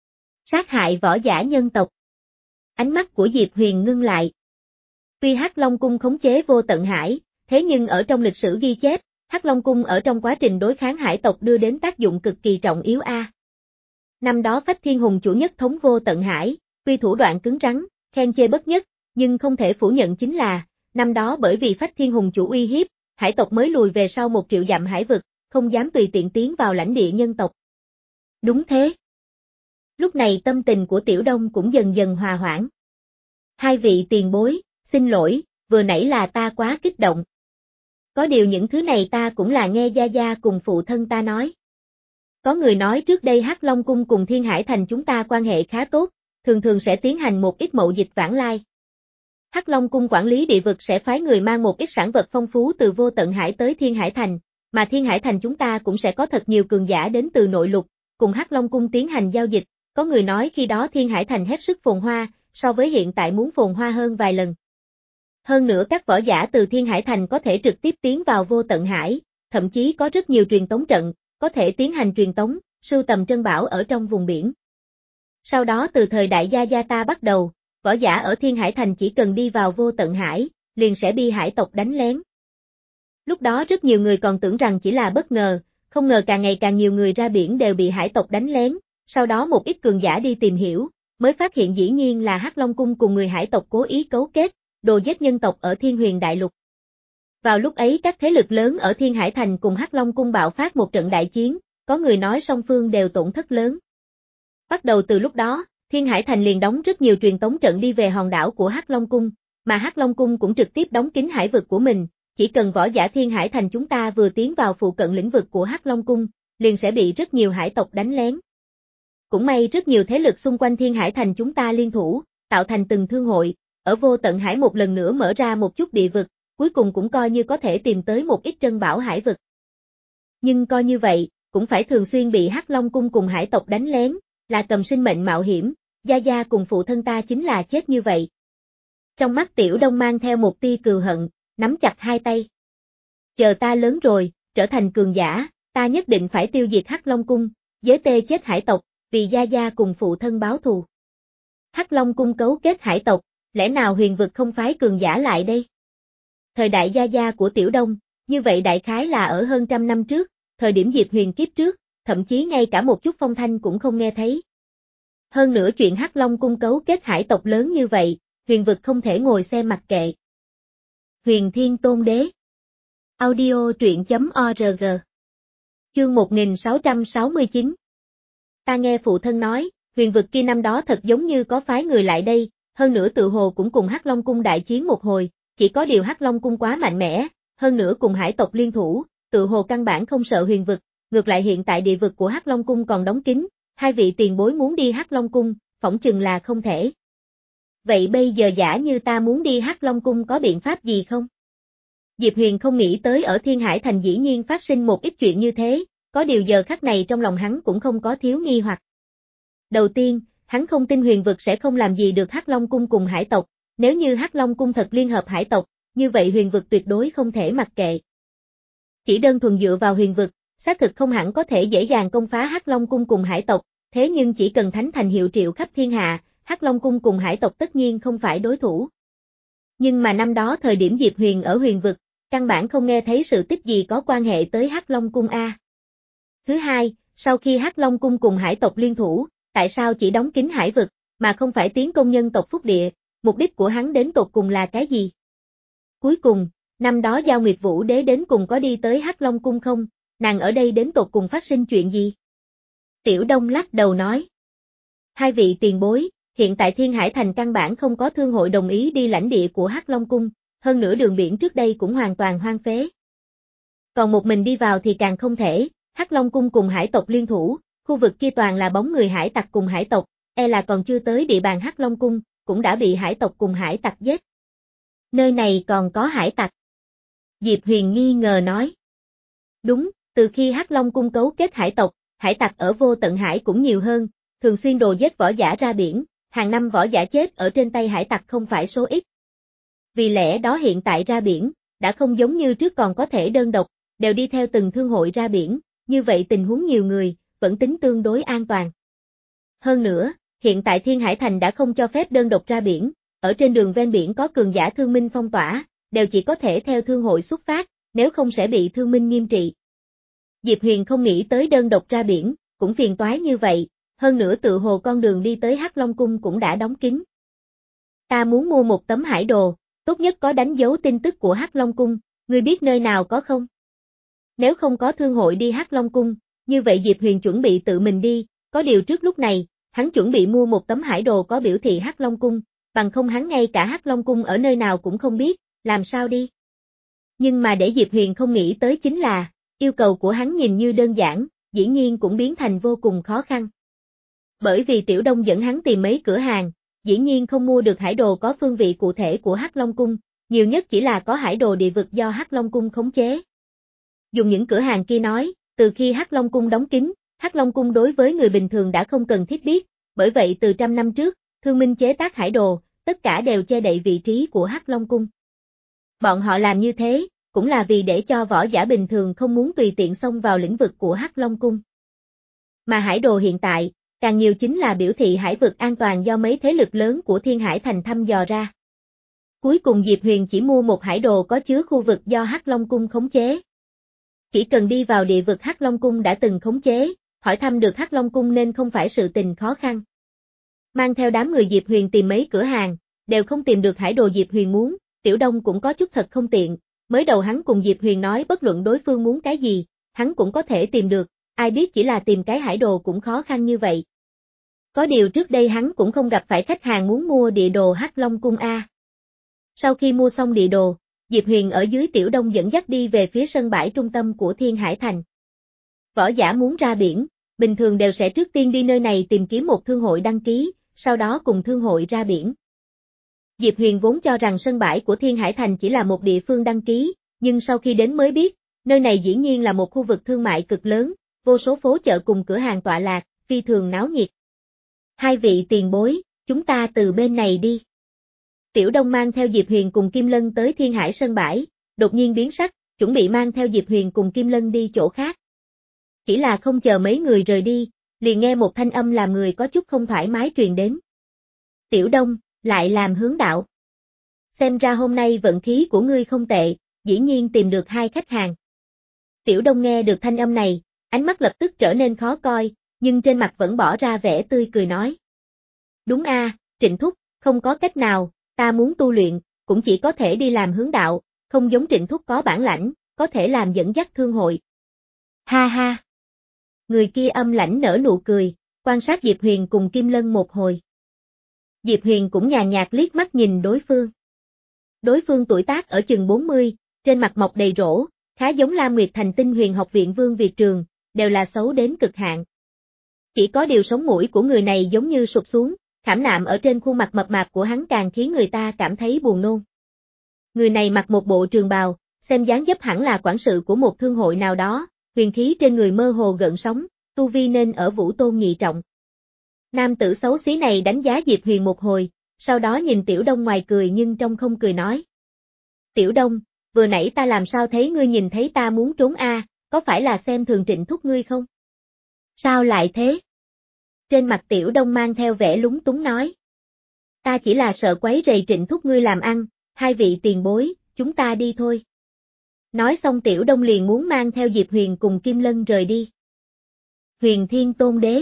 Sát hại võ giả nhân tộc. Ánh mắt của Diệp Huyền ngưng lại. Tuy Hắc Long Cung khống chế Vô Tận Hải, thế nhưng ở trong lịch sử ghi chép, Hắc Long Cung ở trong quá trình đối kháng hải tộc đưa đến tác dụng cực kỳ trọng yếu a. Năm đó Phách Thiên Hùng chủ nhất thống Vô Tận Hải, tuy thủ đoạn cứng rắn, khen chê bất nhất, nhưng không thể phủ nhận chính là, năm đó bởi vì Phách Thiên Hùng chủ uy hiếp, hải tộc mới lùi về sau một triệu dặm hải vực, không dám tùy tiện tiến vào lãnh địa nhân tộc. Đúng thế. Lúc này tâm tình của Tiểu Đông cũng dần dần hòa hoãn. Hai vị tiền bối, xin lỗi, vừa nãy là ta quá kích động. Có điều những thứ này ta cũng là nghe Gia Gia cùng phụ thân ta nói. Có người nói trước đây Hắc Long Cung cùng Thiên Hải Thành chúng ta quan hệ khá tốt, thường thường sẽ tiến hành một ít mậu dịch vãng lai. Hắc Long Cung quản lý địa vực sẽ phái người mang một ít sản vật phong phú từ Vô Tận Hải tới Thiên Hải Thành, mà Thiên Hải Thành chúng ta cũng sẽ có thật nhiều cường giả đến từ nội lục, cùng Hắc Long Cung tiến hành giao dịch, có người nói khi đó Thiên Hải Thành hết sức phồn hoa, so với hiện tại muốn phồn hoa hơn vài lần. Hơn nữa các võ giả từ Thiên Hải Thành có thể trực tiếp tiến vào Vô Tận Hải, thậm chí có rất nhiều truyền tống trận, có thể tiến hành truyền tống, sưu tầm trân bảo ở trong vùng biển. Sau đó từ thời đại Gia Gia ta bắt đầu, võ giả ở Thiên Hải Thành chỉ cần đi vào Vô Tận Hải, liền sẽ bị hải tộc đánh lén. Lúc đó rất nhiều người còn tưởng rằng chỉ là bất ngờ, không ngờ càng ngày càng nhiều người ra biển đều bị hải tộc đánh lén, sau đó một ít cường giả đi tìm hiểu, mới phát hiện dĩ nhiên là Hắc Long Cung cùng người hải tộc cố ý cấu kết, đồ giết nhân tộc ở Thiên Huyền Đại Lục. Vào lúc ấy các thế lực lớn ở Thiên Hải Thành cùng Hắc Long Cung bạo phát một trận đại chiến, có người nói song phương đều tổn thất lớn. Bắt đầu từ lúc đó, Thiên Hải Thành liền đóng rất nhiều truyền tống trận đi về hòn đảo của Hắc Long Cung, mà Hắc Long Cung cũng trực tiếp đóng kín hải vực của mình, chỉ cần võ giả Thiên Hải Thành chúng ta vừa tiến vào phụ cận lĩnh vực của Hắc Long Cung, liền sẽ bị rất nhiều hải tộc đánh lén. Cũng may rất nhiều thế lực xung quanh Thiên Hải Thành chúng ta liên thủ, tạo thành từng thương hội, ở Vô Tận Hải một lần nữa mở ra một chút địa vực, cuối cùng cũng coi như có thể tìm tới một ít trân bảo hải vực. Nhưng coi như vậy, cũng phải thường xuyên bị Hắc Long Cung cùng hải tộc đánh lén, là cầm sinh mệnh mạo hiểm, Gia Gia cùng phụ thân ta chính là chết như vậy. Trong mắt Tiểu Đông mang theo một tia cừu hận, nắm chặt hai tay. Chờ ta lớn rồi, trở thành cường giả, ta nhất định phải tiêu diệt Hắc Long Cung, giới tê chết hải tộc, vì Gia Gia cùng phụ thân báo thù. Hắc Long Cung cấu kết hải tộc, lẽ nào huyền vực không phái cường giả lại đây? Thời đại Gia Gia của Tiểu Đông, như vậy đại khái là ở hơn trăm năm trước, thời điểm Diệp Huyền kiếp trước, thậm chí ngay cả một chút phong thanh cũng không nghe thấy. Hơn nữa chuyện Hắc Long Cung cấu kết hải tộc lớn như vậy, huyền vực không thể ngồi xem mặc kệ. Huyền Thiên Tôn Đế. Audio truyện chấm org. Chương một nghìn sáu trăm sáu mươi chín. Ta nghe phụ thân nói, huyền vực kia năm đó thật giống như có phái người lại đây, hơn nữa tự hồ cũng cùng Hắc Long Cung đại chiến một hồi, chỉ có điều Hắc Long Cung quá mạnh mẽ, hơn nữa cùng hải tộc liên thủ, tự hồ căn bản không sợ huyền vực, ngược lại hiện tại địa vực của Hắc Long Cung còn đóng kín, hai vị tiền bối muốn đi Hắc Long Cung, phỏng chừng là không thể. Vậy bây giờ giả như ta muốn đi Hắc Long Cung có biện pháp gì không? Diệp Huyền không nghĩ tới ở Thiên Hải Thành dĩ nhiên phát sinh một ít chuyện như thế, có điều giờ khắc này trong lòng hắn cũng không có thiếu nghi hoặc. Đầu tiên, hắn không tin huyền vực sẽ không làm gì được Hắc Long Cung cùng hải tộc, nếu như Hắc Long Cung thật liên hợp hải tộc, như vậy huyền vực tuyệt đối không thể mặc kệ. Chỉ đơn thuần dựa vào huyền vực, xác thực không hẳn có thể dễ dàng công phá Hắc Long Cung cùng hải tộc, thế nhưng chỉ cần thánh thành hiệu triệu khắp thiên hạ, Hắc Long Cung cùng hải tộc tất nhiên không phải đối thủ. Nhưng mà năm đó thời điểm Diệp Huyền ở huyền vực, căn bản không nghe thấy sự tích gì có quan hệ tới Hắc Long Cung a. Thứ hai, sau khi Hắc Long Cung cùng hải tộc liên thủ, tại sao chỉ đóng kín hải vực, mà không phải tiến công nhân tộc Phúc Địa, mục đích của hắn đến tột cùng là cái gì? Cuối cùng, năm đó Giao Nguyệt Vũ Đế đến cùng có đi tới Hắc Long Cung không, nàng ở đây đến tột cùng phát sinh chuyện gì? Tiểu Đông lắc đầu nói. Hai vị tiền bối, hiện tại Thiên Hải Thành căn bản không có thương hội đồng ý đi lãnh địa của Hắc Long Cung, hơn nữa đường biển trước đây cũng hoàn toàn hoang phế. Còn một mình đi vào thì càng không thể, Hắc Long Cung cùng hải tộc liên thủ, khu vực kia toàn là bóng người hải tặc cùng hải tộc, e là còn chưa tới địa bàn Hắc Long Cung, cũng đã bị hải tộc cùng hải tặc giết. Nơi này còn có hải tặc. Diệp Huyền nghi ngờ nói. Đúng, từ khi Hắc Long Cung cấu kết hải tộc, hải tặc ở Vô Tận Hải cũng nhiều hơn, thường xuyên đồ giết võ giả ra biển, hàng năm võ giả chết ở trên tay hải tặc không phải số ít. Vì lẽ đó hiện tại ra biển, đã không giống như trước còn có thể đơn độc, đều đi theo từng thương hội ra biển, như vậy tình huống nhiều người, vẫn tính tương đối an toàn. Hơn nữa, hiện tại Thiên Hải Thành đã không cho phép đơn độc ra biển, ở trên đường ven biển có cường giả thương minh phong tỏa, đều chỉ có thể theo thương hội xuất phát, nếu không sẽ bị thương minh nghiêm trị. Diệp Huyền không nghĩ tới đơn độc ra biển, cũng phiền toái như vậy, hơn nữa tự hồ con đường đi tới Hắc Long Cung cũng đã đóng kín. Ta muốn mua một tấm hải đồ, tốt nhất có đánh dấu tin tức của Hắc Long Cung, ngươi biết nơi nào có không? Nếu không có thương hội đi Hắc Long Cung, như vậy Diệp Huyền chuẩn bị tự mình đi, có điều trước lúc này, hắn chuẩn bị mua một tấm hải đồ có biểu thị Hắc Long Cung, bằng không hắn ngay cả Hắc Long Cung ở nơi nào cũng không biết, làm sao đi? Nhưng mà để Diệp Huyền không nghĩ tới chính là, yêu cầu của hắn nhìn như đơn giản, dĩ nhiên cũng biến thành vô cùng khó khăn. Bởi vì Tiểu Đông dẫn hắn tìm mấy cửa hàng, dĩ nhiên không mua được hải đồ có phương vị cụ thể của Hắc Long Cung, nhiều nhất chỉ là có hải đồ địa vực do Hắc Long Cung khống chế. Dùng những cửa hàng kia nói, từ khi Hắc Long Cung đóng kín, Hắc Long Cung đối với người bình thường đã không cần thiết biết, bởi vậy từ trăm năm trước, Thương Minh chế tác hải đồ, tất cả đều che đậy vị trí của Hắc Long Cung. Bọn họ làm như thế, cũng là vì để cho võ giả bình thường không muốn tùy tiện xông vào lĩnh vực của Hắc Long Cung. Mà hải đồ hiện tại, càng nhiều chính là biểu thị hải vực an toàn do mấy thế lực lớn của Thiên Hải Thành thăm dò ra. Cuối cùng Diệp Huyền chỉ mua một hải đồ có chứa khu vực do Hắc Long Cung khống chế. Chỉ cần đi vào địa vực Hắc Long Cung đã từng khống chế, hỏi thăm được Hắc Long Cung nên không phải sự tình khó khăn. Mang theo đám người Diệp Huyền tìm mấy cửa hàng, đều không tìm được hải đồ Diệp Huyền muốn, Tiểu Đông cũng có chút thật không tiện, mới đầu hắn cùng Diệp Huyền nói bất luận đối phương muốn cái gì, hắn cũng có thể tìm được, ai biết chỉ là tìm cái hải đồ cũng khó khăn như vậy. Có điều trước đây hắn cũng không gặp phải khách hàng muốn mua địa đồ Hắc Long Cung A. Sau khi mua xong địa đồ, Diệp Huyền ở dưới Tiểu Đông dẫn dắt đi về phía sân bãi trung tâm của Thiên Hải Thành. Võ giả muốn ra biển, bình thường đều sẽ trước tiên đi nơi này tìm kiếm một thương hội đăng ký, sau đó cùng thương hội ra biển. Diệp Huyền vốn cho rằng sân bãi của Thiên Hải Thành chỉ là một địa phương đăng ký, nhưng sau khi đến mới biết, nơi này dĩ nhiên là một khu vực thương mại cực lớn, vô số phố chợ cùng cửa hàng tọa lạc, phi thường náo nhiệt. Hai vị tiền bối, chúng ta từ bên này đi. Tiểu Đông mang theo Diệp Huyền cùng Kim Lân tới Thiên Hải sân bãi, đột nhiên biến sắc, chuẩn bị mang theo Diệp Huyền cùng Kim Lân đi chỗ khác. Chỉ là không chờ mấy người rời đi, liền nghe một thanh âm làm người có chút không thoải mái truyền đến. Tiểu Đông, lại làm hướng đạo. Xem ra hôm nay vận khí của ngươi không tệ, dĩ nhiên tìm được hai khách hàng. Tiểu Đông nghe được thanh âm này, ánh mắt lập tức trở nên khó coi, nhưng trên mặt vẫn bỏ ra vẻ tươi cười nói. Đúng a, Trịnh Thúc, không có cách nào, ta muốn tu luyện, cũng chỉ có thể đi làm hướng đạo, không giống Trịnh Thúc có bản lãnh, có thể làm dẫn dắt thương hội. Ha ha. Người kia âm lãnh nở nụ cười, quan sát Diệp Huyền cùng Kim Lân một hồi. Diệp Huyền cũng nhàn nhạt liếc mắt nhìn đối phương. Đối phương tuổi tác ở chừng bốn mươi, trên mặt mọc đầy rỗ, khá giống Lam Nguyệt Thành Tinh Huyền Học viện Vương Việt Trường, đều là xấu đến cực hạn. Chỉ có điều sống mũi của người này giống như sụp xuống, khảm nạm ở trên khuôn mặt mập mạp của hắn càng khiến người ta cảm thấy buồn nôn. Người này mặc một bộ trường bào, xem dáng dấp hẳn là quản sự của một thương hội nào đó, huyền khí trên người mơ hồ gợn sóng, tu vi nên ở vũ tôn nhị trọng. Nam tử xấu xí này đánh giá Diệp Huyền một hồi, sau đó nhìn Tiểu Đông ngoài cười nhưng trong không cười nói. Tiểu Đông, vừa nãy ta làm sao thấy ngươi nhìn thấy ta muốn trốn a, có phải là xem thường Trịnh thúc ngươi không? Sao lại thế? Trên mặt Tiểu Đông mang theo vẻ lúng túng nói. Ta chỉ là sợ quấy rầy Trịnh thúc ngươi làm ăn, hai vị tiền bối, chúng ta đi thôi. Nói xong Tiểu Đông liền muốn mang theo Diệp Huyền cùng Kim Lân rời đi. Huyền Thiên Tôn Đế.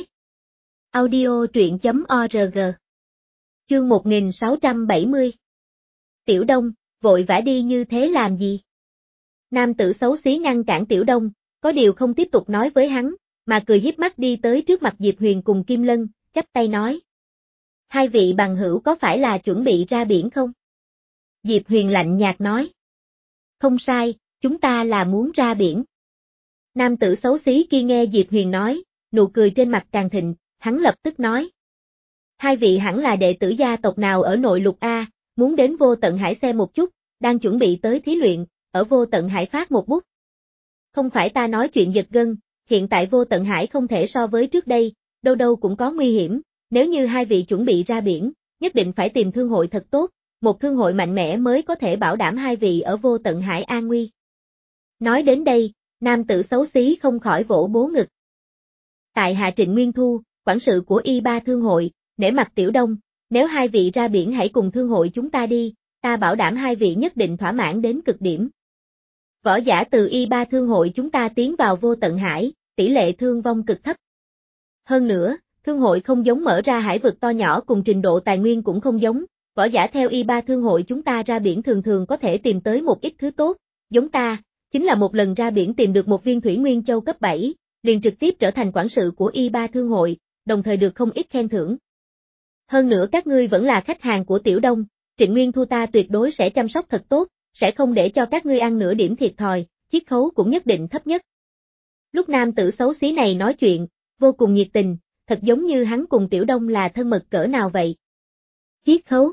Audio truyện chấm org. Chương một nghìn sáu trăm bảy mươi. Tiểu Đông, vội vã đi như thế làm gì? Nam tử xấu xí ngăn cản Tiểu Đông, có điều không tiếp tục nói với hắn, mà cười hiếp mắt đi tới trước mặt Diệp Huyền cùng Kim Lân, chắp tay nói. Hai vị bằng hữu có phải là chuẩn bị ra biển không? Diệp Huyền lạnh nhạt nói. Không sai, chúng ta là muốn ra biển. Nam tử xấu xí kia nghe Diệp Huyền nói, nụ cười trên mặt càng thịnh, hắn lập tức nói. Hai vị hẳn là đệ tử gia tộc nào ở nội lục A, muốn đến Vô Tận Hải xem một chút, đang chuẩn bị tới thí luyện, ở Vô Tận Hải phát một bút. Không phải ta nói chuyện giật gân, hiện tại Vô Tận Hải không thể so với trước đây, đâu đâu cũng có nguy hiểm, nếu như hai vị chuẩn bị ra biển, nhất định phải tìm thương hội thật tốt, một thương hội mạnh mẽ mới có thể bảo đảm hai vị ở Vô Tận Hải an nguy. Nói đến đây, nam tử xấu xí không khỏi vỗ bố ngực. Tại hạ Trịnh Nguyên Thu, quản sự của y ba thương hội, nể mặt Tiểu Đông, nếu hai vị ra biển hãy cùng thương hội chúng ta đi, ta bảo đảm hai vị nhất định thỏa mãn đến cực điểm. Võ giả từ y ba thương hội chúng ta tiến vào Vô Tận Hải, tỷ lệ thương vong cực thấp. Hơn nữa, thương hội không giống mở ra hải vực to nhỏ cùng trình độ tài nguyên cũng không giống, võ giả theo y ba thương hội chúng ta ra biển thường thường có thể tìm tới một ít thứ tốt, giống ta, chính là một lần ra biển tìm được một viên thủy nguyên châu cấp bảy, liền trực tiếp trở thành quản sự của y ba thương hội, đồng thời được không ít khen thưởng. Hơn nữa các ngươi vẫn là khách hàng của Tiểu Đông, Trịnh Nguyên Thu ta tuyệt đối sẽ chăm sóc thật tốt, sẽ không để cho các ngươi ăn nửa điểm thiệt thòi, chiết khấu cũng nhất định thấp nhất. Lúc nam tử xấu xí này nói chuyện, vô cùng nhiệt tình, thật giống như hắn cùng Tiểu Đông là thân mật cỡ nào vậy. Chiết khấu.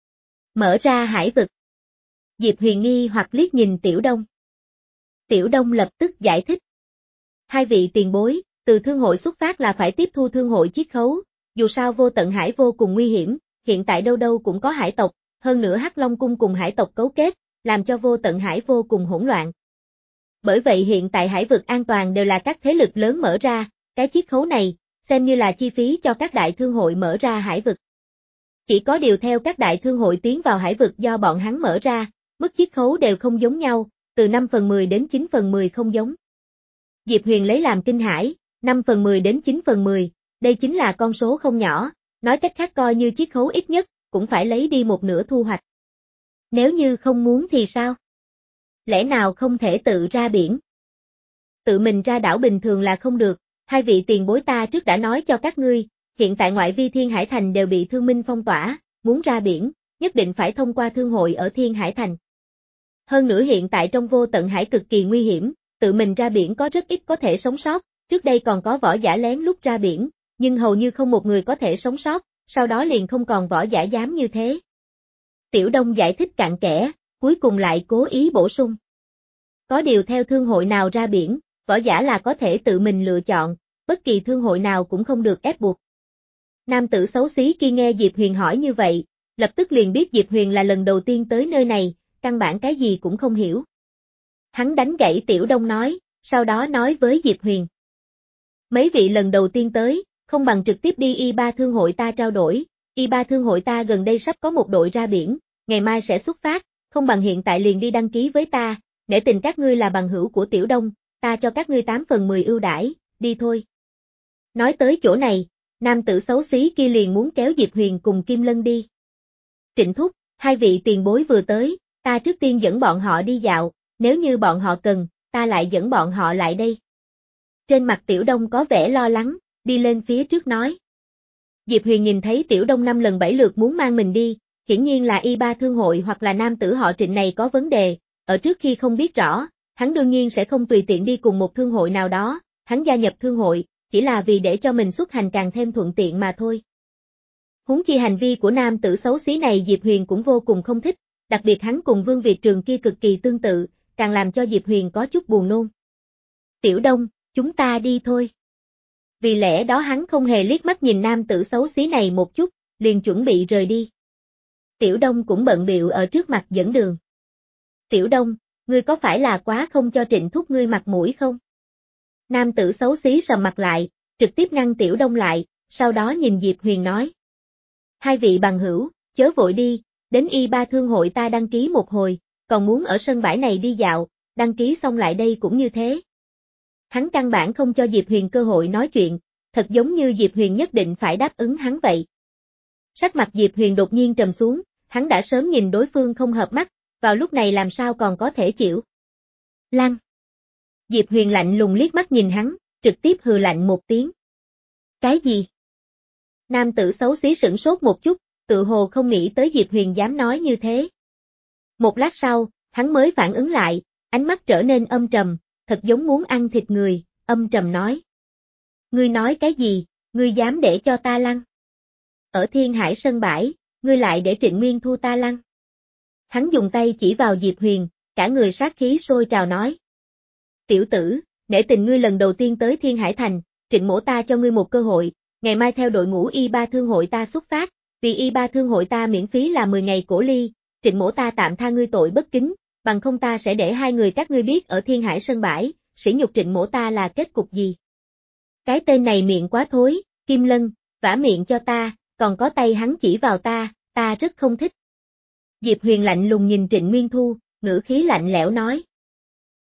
Mở ra hải vực. Diệp Huyền nghi hoặc liếc nhìn Tiểu Đông. Tiểu Đông lập tức giải thích. Hai vị tiền bối, từ thương hội xuất phát là phải tiếp thu thương hội chiết khấu, dù sao Vô Tận Hải vô cùng nguy hiểm, hiện tại đâu đâu cũng có hải tộc, hơn nữa Hắc Long Cung cùng hải tộc cấu kết, làm cho Vô Tận Hải vô cùng hỗn loạn. Bởi vậy hiện tại hải vực an toàn đều là các thế lực lớn mở ra, cái chiết khấu này, xem như là chi phí cho các đại thương hội mở ra hải vực. Chỉ có điều theo các đại thương hội tiến vào hải vực do bọn hắn mở ra, mức chiết khấu đều không giống nhau, từ năm phần mười đến chín phần mười không giống. Diệp Huyền lấy làm kinh hãi, năm phần mười đến chín phần mười, đây chính là con số không nhỏ, nói cách khác coi như chiết khấu ít nhất, cũng phải lấy đi một nửa thu hoạch. Nếu như không muốn thì sao? Lẽ nào không thể tự ra biển? Tự mình ra đảo bình thường là không được, hai vị tiền bối ta trước đã nói cho các ngươi, hiện tại ngoại vi Thiên Hải Thành đều bị thương minh phong tỏa, muốn ra biển, nhất định phải thông qua thương hội ở Thiên Hải Thành. Hơn nữa hiện tại trong Vô Tận Hải cực kỳ nguy hiểm, tự mình ra biển có rất ít có thể sống sót, trước đây còn có võ giả lén lút ra biển, nhưng hầu như không một người có thể sống sót, sau đó liền không còn võ giả dám như thế. Tiểu Đông giải thích cặn kẽ, cuối cùng lại cố ý bổ sung. Có điều theo thương hội nào ra biển, võ giả là có thể tự mình lựa chọn, bất kỳ thương hội nào cũng không được ép buộc. Nam tử xấu xí kia nghe Diệp Huyền hỏi như vậy, lập tức liền biết Diệp Huyền là lần đầu tiên tới nơi này, căn bản cái gì cũng không hiểu. Hắn đánh gãy Tiểu Đông nói, sau đó nói với Diệp Huyền. Mấy vị lần đầu tiên tới, không bằng trực tiếp đi y ba thương hội ta trao đổi, y ba thương hội ta gần đây sắp có một đội ra biển, ngày mai sẽ xuất phát, không bằng hiện tại liền đi đăng ký với ta, để tình các ngươi là bằng hữu của Tiểu Đông, ta cho các ngươi tám phần mười ưu đãi, đi thôi. Nói tới chỗ này, nam tử xấu xí kia liền muốn kéo Diệp Huyền cùng Kim Lân đi. Trịnh thúc, hai vị tiền bối vừa tới, ta trước tiên dẫn bọn họ đi dạo, nếu như bọn họ cần, ta lại dẫn bọn họ lại đây. Trên mặt Tiểu Đông có vẻ lo lắng, đi lên phía trước nói. Diệp Huyền nhìn thấy Tiểu Đông năm lần bảy lượt muốn mang mình đi, hiển nhiên là y ba thương hội hoặc là nam tử họ Trịnh này có vấn đề, ở trước khi không biết rõ, hắn đương nhiên sẽ không tùy tiện đi cùng một thương hội nào đó, hắn gia nhập thương hội, chỉ là vì để cho mình xuất hành càng thêm thuận tiện mà thôi. Huống chi hành vi của nam tử xấu xí này Diệp Huyền cũng vô cùng không thích, đặc biệt hắn cùng Vương Việt Trường kia cực kỳ tương tự, càng làm cho Diệp Huyền có chút buồn nôn. Tiểu Đông, chúng ta đi thôi. Vì lẽ đó hắn không hề liếc mắt nhìn nam tử xấu xí này một chút, liền chuẩn bị rời đi. Tiểu Đông cũng bận bịu ở trước mặt dẫn đường. Tiểu Đông, ngươi có phải là quá không cho Trịnh thúc ngươi mặt mũi không? Nam tử xấu xí sầm mặt lại, trực tiếp ngăn Tiểu Đông lại, sau đó nhìn Diệp Huyền nói. Hai vị bằng hữu, chớ vội đi, đến y ba thương hội ta đăng ký một hồi, còn muốn ở sân bãi này đi dạo, đăng ký xong lại đây cũng như thế. Hắn căn bản không cho Diệp Huyền cơ hội nói chuyện, thật giống như Diệp Huyền nhất định phải đáp ứng hắn vậy. Sắc mặt Diệp Huyền đột nhiên trầm xuống, hắn đã sớm nhìn đối phương không hợp mắt, vào lúc này làm sao còn có thể chịu. Lăng. Diệp Huyền lạnh lùng liếc mắt nhìn hắn, trực tiếp hừ lạnh một tiếng. Cái gì? Nam tử xấu xí sửng sốt một chút, tự hồ không nghĩ tới Diệp Huyền dám nói như thế. Một lát sau, hắn mới phản ứng lại, ánh mắt trở nên âm trầm, thật giống muốn ăn thịt người, âm trầm nói. Ngươi nói cái gì, ngươi dám để cho ta lăn? Ở Thiên Hải sân bãi, ngươi lại để Trịnh Nguyên Thu ta lăn? Hắn dùng tay chỉ vào Diệp Huyền, cả người sát khí sôi trào nói. Tiểu tử, nể tình ngươi lần đầu tiên tới Thiên Hải Thành, Trịnh mỗ ta cho ngươi một cơ hội, ngày mai theo đội ngũ y ba thương hội ta xuất phát, vì y ba thương hội ta miễn phí là mười ngày cổ ly, Trịnh mỗ ta tạm tha ngươi tội bất kính, bằng không ta sẽ để hai người các ngươi biết ở Thiên Hải sân bãi, sỉ nhục Trịnh mỗ ta là kết cục gì. Cái tên này miệng quá thối, Kim Lân, vả miệng cho ta, còn có tay hắn chỉ vào ta, ta rất không thích. Diệp Huyền lạnh lùng nhìn Trịnh Nguyên Thu, ngữ khí lạnh lẽo nói.